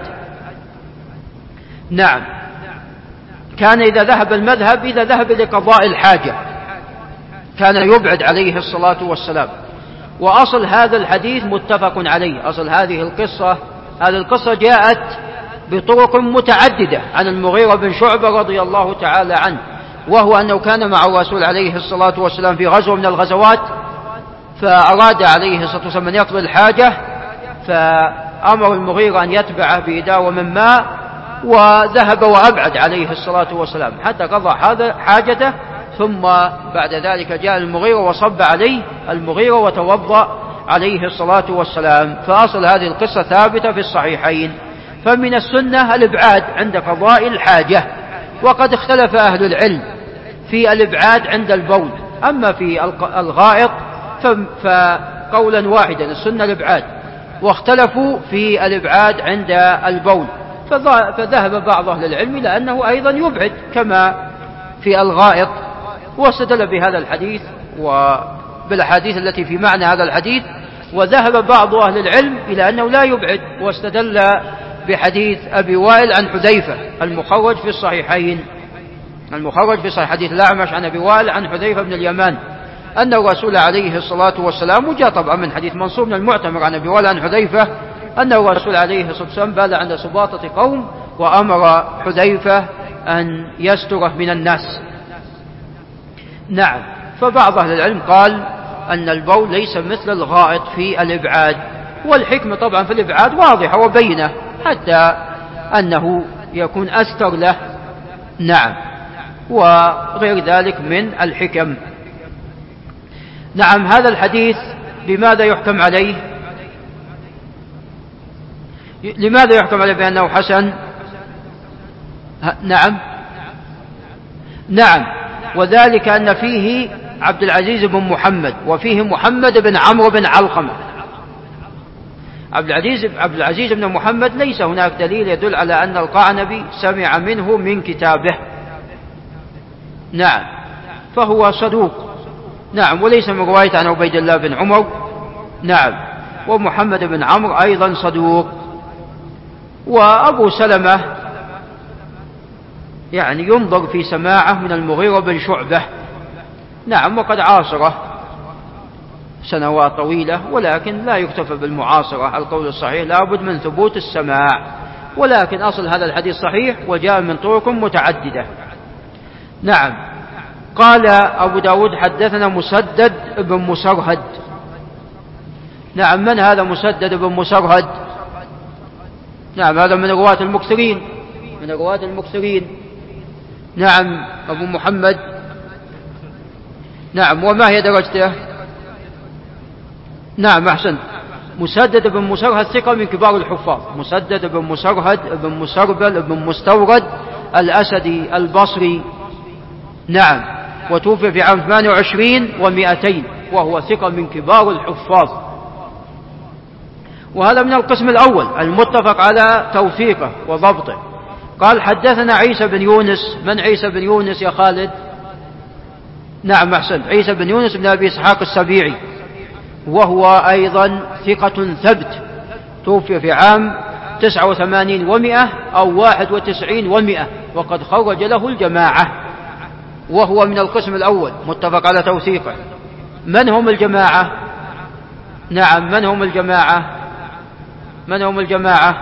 نعم. كان إذا ذهب المذهب، إذا ذهب لقضاء الحاجة كان يبعد عليه الصلاة والسلام. وأصل هذا الحديث متفق عليه. أصل هذه القصة هذه القصة جاءت بطرق متعددة عن المغيرة بن شعبة رضي الله تعالى عنه، وهو أنه كان مع الرسول عليه الصلاة والسلام في غزوة من الغزوات، فأراد عليه الصلاة والسلام أن يقضي الحاجة، فأمر المغيرة أن يتبعه بإداوة من ماء، وذهب وأبعد عليه الصلاة والسلام حتى قضى حاجته، ثم بعد ذلك جاء المغيرة وصب عليه المغيرة وتوضأ عليه الصلاة والسلام. فأصل هذه القصة ثابتة في الصحيحين. فمن السنة الإبعاد عند قضاء الحاجة، وقد اختلف أهل العلم في الإبعاد عند البول. أما في الغائط فقولا واحدا السنة الإبعاد، واختلفوا في الإبعاد عند البول، فذهب بعض أهل العلم إلى أنه أيضا يبعد كما في الغائط، واستدل بهذا الحديث وبالأحاديث التي في معنى هذا الحديث. وذهب بعض أهل العلم إلى أنه لا يبعد، واستدل بحديث أبي وائل عن حذيفة المخرج في الصحيحين، المخرج في صحيح حديث الأعمش عن أبي وائل عن حذيفة بن اليمان أن الرسول عليه الصلاة والسلام، وجاء طبعا من حديث منصور بن المعتمر عن أبي وائل عن حذيفة أن الرسول عليه الصلاة والسلام بال عند سباطة قوم، وأمر حذيفة أن يستره من الناس. نعم. فبعض أهل العلم قال أن البول ليس مثل الغائط في الإبعاد، والحكمة طبعا في الإبعاد واضحة وبينة حتى أنه يكون أستر له. نعم. وغير ذلك من الحكم. نعم. هذا الحديث بماذا يحكم عليه؟ لماذا يحكم عليه بأنه حسن؟ نعم. نعم. وذلك أن فيه عبد العزيز بن محمد، وفيه محمد بن عمرو بن علقمة. عبد العزيز عبد العزيز بن محمد ليس هناك دليل يدل على أن القعنبي سمع منه من كتابه. نعم. فهو صدوق. نعم. وليس من رواية عن عبيد الله بن عمر. نعم. ومحمد بن عمرو أيضا صدوق. وأبو سلمة يعني ينظر في سماعه من المغيرة بن شعبة. نعم. وقد عاصره سنوات طويلة، ولكن لا يكتفى بالمعاصرة. القول الصحيح لابد من ثبوت السماع، ولكن أصل هذا الحديث صحيح وجاء من طرق متعددة. نعم. قال أبو داود حدثنا مسدد بن مسرهد. نعم. من هذا مسدد بن مسرهد؟ نعم. هذا من رواة المكثرين، من رواة المكثرين. نعم. أبو محمد. نعم. وما هي درجته؟ نعم. أحسن. مسدد بن مسرهد ثقة من كبار الحفاظ. مسدد بن مسرهد بن مسربل بن مستورد الأسدي البصري. نعم. وتوفي في عام ثمانية وعشرين ومئتين، وهو ثقة من كبار الحفاظ. وهذا من القسم الأول المتفق على توثيقه وضبطه. قال حدثنا عيسى بن يونس. من عيسى بن يونس يا خالد؟ نعم. أحسن. عيسى بن يونس بن أبي إسحاق السبيعي، وهو أيضا ثقة ثبت، توفي في عام تسعة وثمانين ومئة أو واحد وتسعين ومئة، وقد خرج له الجماعة، وهو من القسم الأول متفق على توثيقه. من هم الجماعة؟ نعم. من هم الجماعة؟ من هم الجماعة؟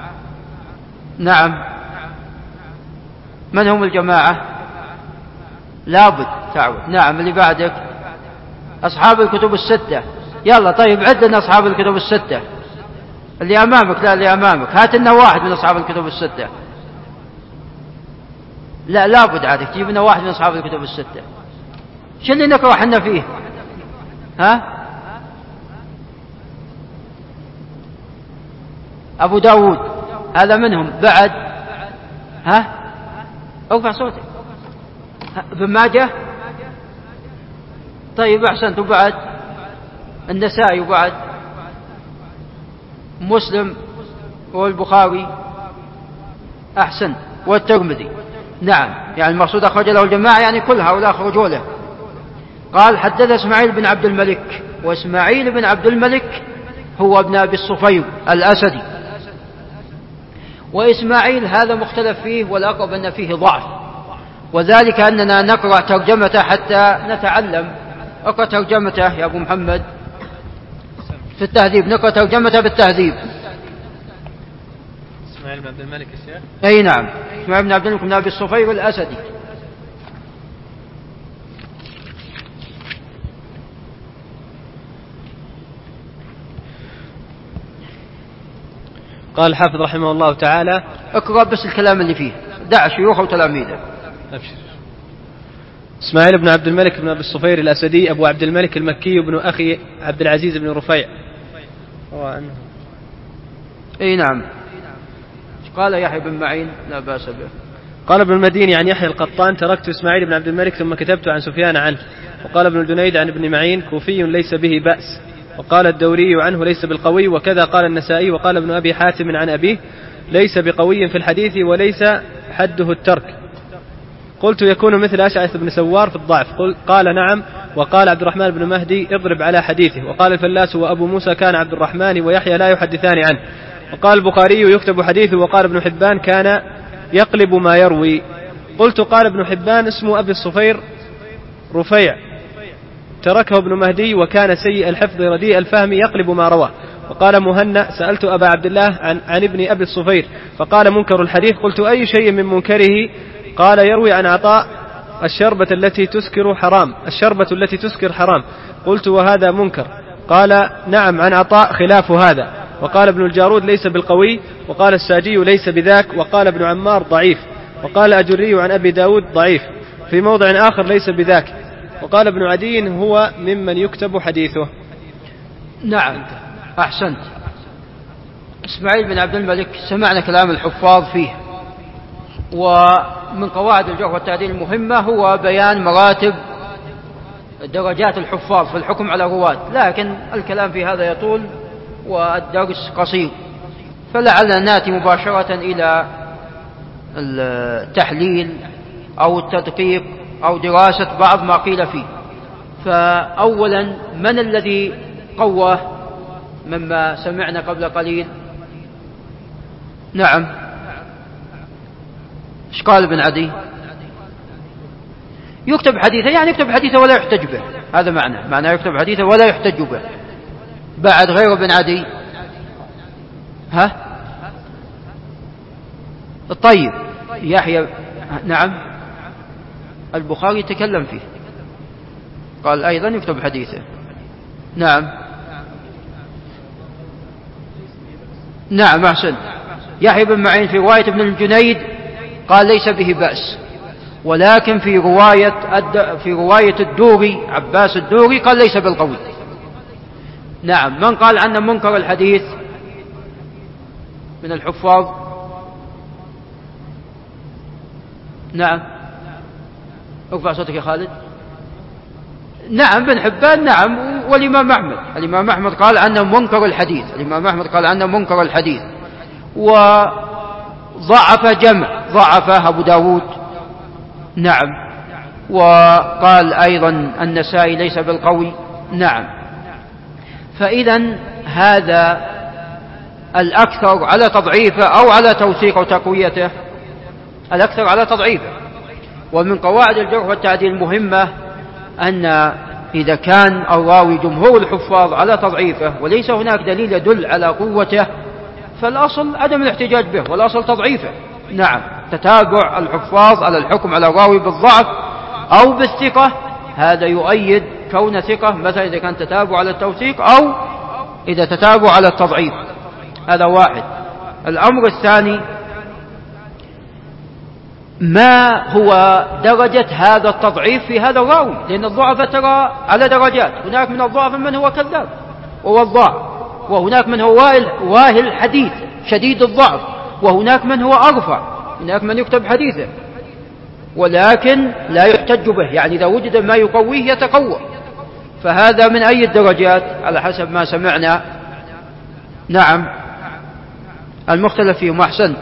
نعم. من هم الجماعة؟ لابد تعود. نعم. اللي بعدك أصحاب الكتب الستة. يلا طيب عد لنا أصحاب الكتب الستة اللي أمامك. لا اللي أمامك، هات لنا واحد من أصحاب الكتب الستة. لا لابد عادك تجيب لنا واحد من أصحاب الكتب الستة. شو اللي نكره احنا فيه؟ ها؟ أبو داود هذا منهم. بعد ها؟ ارفع صوتك. ابن ماجه. طيب أحسنت. وبعد النسائي، وبعد مسلم والبخاري. أحسن. والترمذي. نعم، يعني المقصود أخرج له الجماعة، يعني كل هؤلاء أخرجوا له. قال حدث إسماعيل بن عبد الملك، وإسماعيل بن عبد الملك هو ابن أبي الصفير الأسدي. وإسماعيل هذا مختلف فيه، والأقرب أن فيه ضعف، وذلك أننا نقرأ ترجمته حتى نتعلم. اقرأ ترجمته يا أبو محمد في التهذيب، نقرأ ترجمته بالتهذيب. إسماعيل بن عبد الملك الشيخ. أي نعم، إسماعيل بن عبد الملك بن أبي الصفير الأسدي. قال الحافظ رحمه الله تعالى. اقرأ بس الكلام اللي فيه، دع شيوخه وتلاميذه. أبشر. إسماعيل بن عبد الملك بن أبي الصفير الأسدي أبو عبد الملك المكي بن أخي عبد العزيز بن رفيع. هو عنه. أي نعم. قال يحيى بن معين لا بأس به. قال ابن المديني عن يحيى القطان تركت إسماعيل بن عبد الملك ثم كتبت عن سفيان عنه. وقال ابن الجنيد عن ابن معين كوفي ليس به بأس. وقال الدوري عنه ليس بالقوي، وكذا قال النسائي. وقال ابن أبي حاتم عن أبيه ليس بقوي في الحديث وليس حده الترك. قلت يكون مثل أشعث بن سوار في الضعف؟ قال نعم. وقال عبد الرحمن بن مهدي اضرب على حديثه. وقال الفلاس وأبو موسى كان عبد الرحمن ويحيى لا يحدثان عنه. وقال البخاري يكتب حديثه. وقال ابن حبان كان يقلب ما يروي. قلت قال ابن حبان اسم أبي الصفير رفيع تركه ابن مهدي وكان سيء الحفظ رديء الفهم يقلب ما رواه. وقال مهنا سألت أبا عبد الله عن, عن ابن أبي الصفير فقال منكر الحديث. قلت أي شيء من منكره؟ قال يروي عن عطاء الشربة التي تسكر حرام الشربة التي تسكر حرام. قلت وهذا منكر؟ قال نعم عن عطاء خلاف هذا. وقال ابن الجارود ليس بالقوي. وقال الساجي ليس بذاك. وقال ابن عمار ضعيف. وقال أجري عن أبي داود ضعيف في موضع آخر ليس بذاك. وقال ابن عدي هو ممن يكتب حديثه. نعم أحسنت. إسماعيل بن عبد الملك سمعنا كلام الحفاظ فيه، ومن قواعد الجرح والتعديل المهمة هو بيان مراتب درجات الحفاظ في الحكم على الرواة، لكن الكلام في هذا يطول والدرس قصير، فلعلنا نأتي مباشرة إلى التحليل أو التدقيق أو دراسة بعض ما قيل فيه. فأولا من الذي قواه مما سمعنا قبل قليل؟ نعم ايش قال ابن عدي؟ يكتب حديثه، يعني يكتب حديثه ولا يحتج به، هذا معنى معنى يكتب حديثه ولا يحتج به. بعد غير ابن عدي ها الطيب يحيى. نعم البخاري تكلم فيه قال أيضا يكتب حديثه. نعم نعم أحسن. يحيى بن معين في رواية ابن الجنيد قال ليس به بأس، ولكن في رواية في رواية الدوري عباس الدوري قال ليس بالقوي. نعم. من قال عنه منكر الحديث من الحفاظ؟ نعم ارفع صوتك يا خالد. نعم بن حبان. نعم. والإمام أحمد الإمام أحمد قال عنه منكر الحديث الإمام أحمد قال عنه منكر الحديث. وضعف جمع ضعفه أبو داود. نعم. وقال أيضا النسائي ليس بالقوي. نعم. فإذا هذا الأكثر على تضعيفه أو على توثيق أو تقويته، الأكثر على تضعيفه. ومن قواعد الجرح والتعديل المهمة أن إذا كان الراوي جمهور الحفاظ على تضعيفه وليس هناك دليل يدل على قوته فالأصل عدم الاحتجاج به والأصل تضعيفه. نعم. تتابع الحفاظ على الحكم على الراوي بالضعف أو بالثقة هذا يؤيد كون ثقة، مثلا إذا كان تتابع على التوثيق أو إذا تتابع على التضعيف. هذا واحد. الأمر الثاني ما هو درجة هذا التضعيف في هذا الراوي، لأن الضعف ترى على درجات، هناك من الضعف من هو كذاب ووضاع، وهناك من هو واهي الحديث شديد الضعف، وهناك من هو أرفع، هناك من يكتب حديثه ولكن لا يحتج به، يعني إذا وجد ما يقويه يتقوى. فهذا من أي الدرجات على حسب ما سمعنا. نعم المختلف فيه ما أحسنت.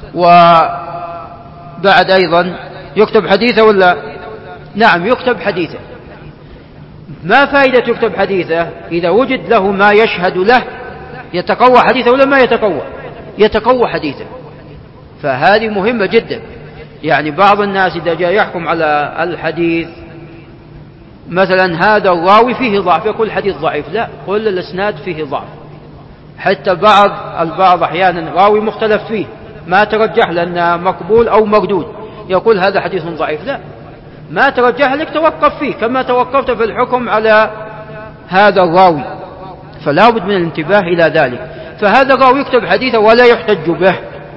وبعد أيضا يكتب حديثه ولا؟ نعم يكتب حديثه. ما فائدة يكتب حديثه؟ إذا وجد له ما يشهد له يتقوى حديثه ولا ما يتقوى؟ يتقوى حديثه. فهذه مهمة جدا. يعني بعض الناس إذا جاء يحكم على الحديث مثلا هذا الراوي فيه ضعف يقول الحديث ضعيف، لا، قل الإسناد فيه ضعف. حتى بعض البعض أحيانا راوي مختلف فيه ما ترجح لأنه مقبول أو مردود يقول هذا حديث ضعيف، لا، ما ترجح لك توقف فيه كما توقفت في الحكم على هذا الراوي. فلا بد من الانتباه إلى ذلك. فهذا الراوي يكتب حديثه ولا يحتج به.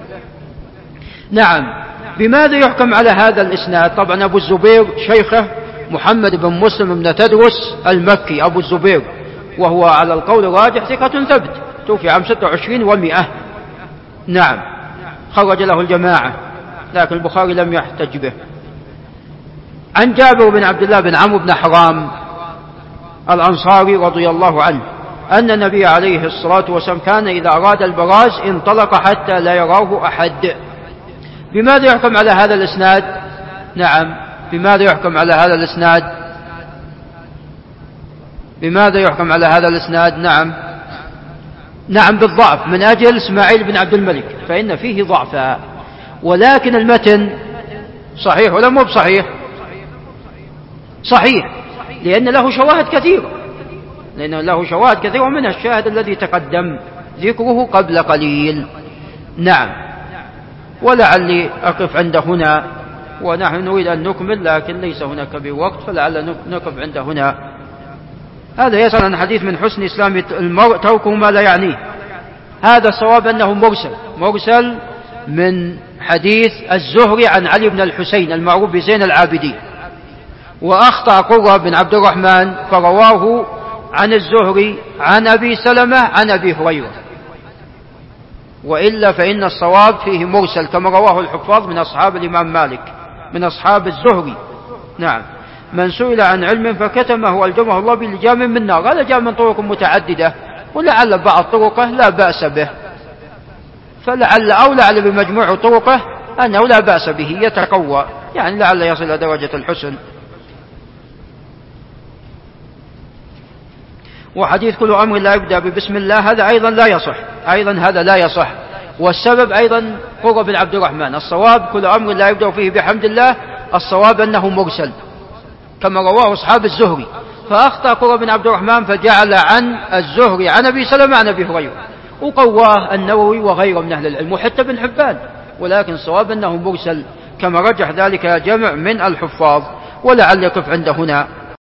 نعم بماذا يحكم على هذا الإسناد؟ طبعا أبو الزبير شيخه محمد بن مسلم بن تدرس المكي أبو الزبير، وهو على القول الراجح ثقة ثبت، توفي عام ستة وعشرين ومئة. نعم خرج له الجماعة لكن البخاري لم يحتج به. عن جابر بن عبد الله بن عمرو بن حرام الأنصاري رضي الله عنه أن النبي عليه الصلاة والسلام كان إذا أراد البراز انطلق حتى لا يراه أحد. بماذا يحكم على هذا الإسناد؟ نعم بماذا يحكم على هذا الإسناد؟ بماذا يحكم على هذا الإسناد؟ نعم نعم بالضعف من أجل إسماعيل بن عبد الملك، فإن فيه ضعفا، ولكن المتن صحيح ولا مو بصحيح؟ صحيح، لأن له شواهد كثيرة، لأن له شواهد كثيرة ومنها الشاهد الذي تقدم ذكره قبل قليل. نعم ولعلي أقف عند هنا، ونحن نريد أن نكمل لكن ليس هناك بوقت، فلعل نقف عند هنا. هذا يسأل عن حديث من حسن إسلام المرء تركه ما لا يعنيه. هذا الصواب أنه مرسل، مرسل من حديث الزهري عن علي بن الحسين المعروف بزين العابدين، وأخطأ قرة بن عبد الرحمن فرواه عن الزهري عن أبي سلمة عن أبي هريرة، وإلا فإن الصواب فيه مرسل كما رواه الحفاظ من أصحاب الإمام مالك من أصحاب الزهري. نعم من سئل عن علم فكتمه والجمه الله بلجام من نار، هذا جاء من طرق متعددة ولعل بعض طرقه لا بأس به، فلعل أو لعل بمجموع طرقه أنه لا بأس به يتقوى، يعني لعل يصل إلى درجة الحسن. وحديث كل أمر لا يبدأ ببسم الله هذا أيضا لا يصح، أيضا هذا لا يصح، والسبب أيضا قرة بن عبد الرحمن. الصواب كل أمر لا يبدأ فيه بحمد الله، الصواب أنه مرسل كما رواه أصحاب الزهري، فأخطأ قرة بن عبد الرحمن فجعل عن الزهري عن أبي سلمة عن أبي هريرة، وقواه النووي وغيره من أهل العلم وحتى بن حبان، ولكن الصواب أنه مرسل كما رجح ذلك جمع من الحفاظ. ولعل يقف عند هنا.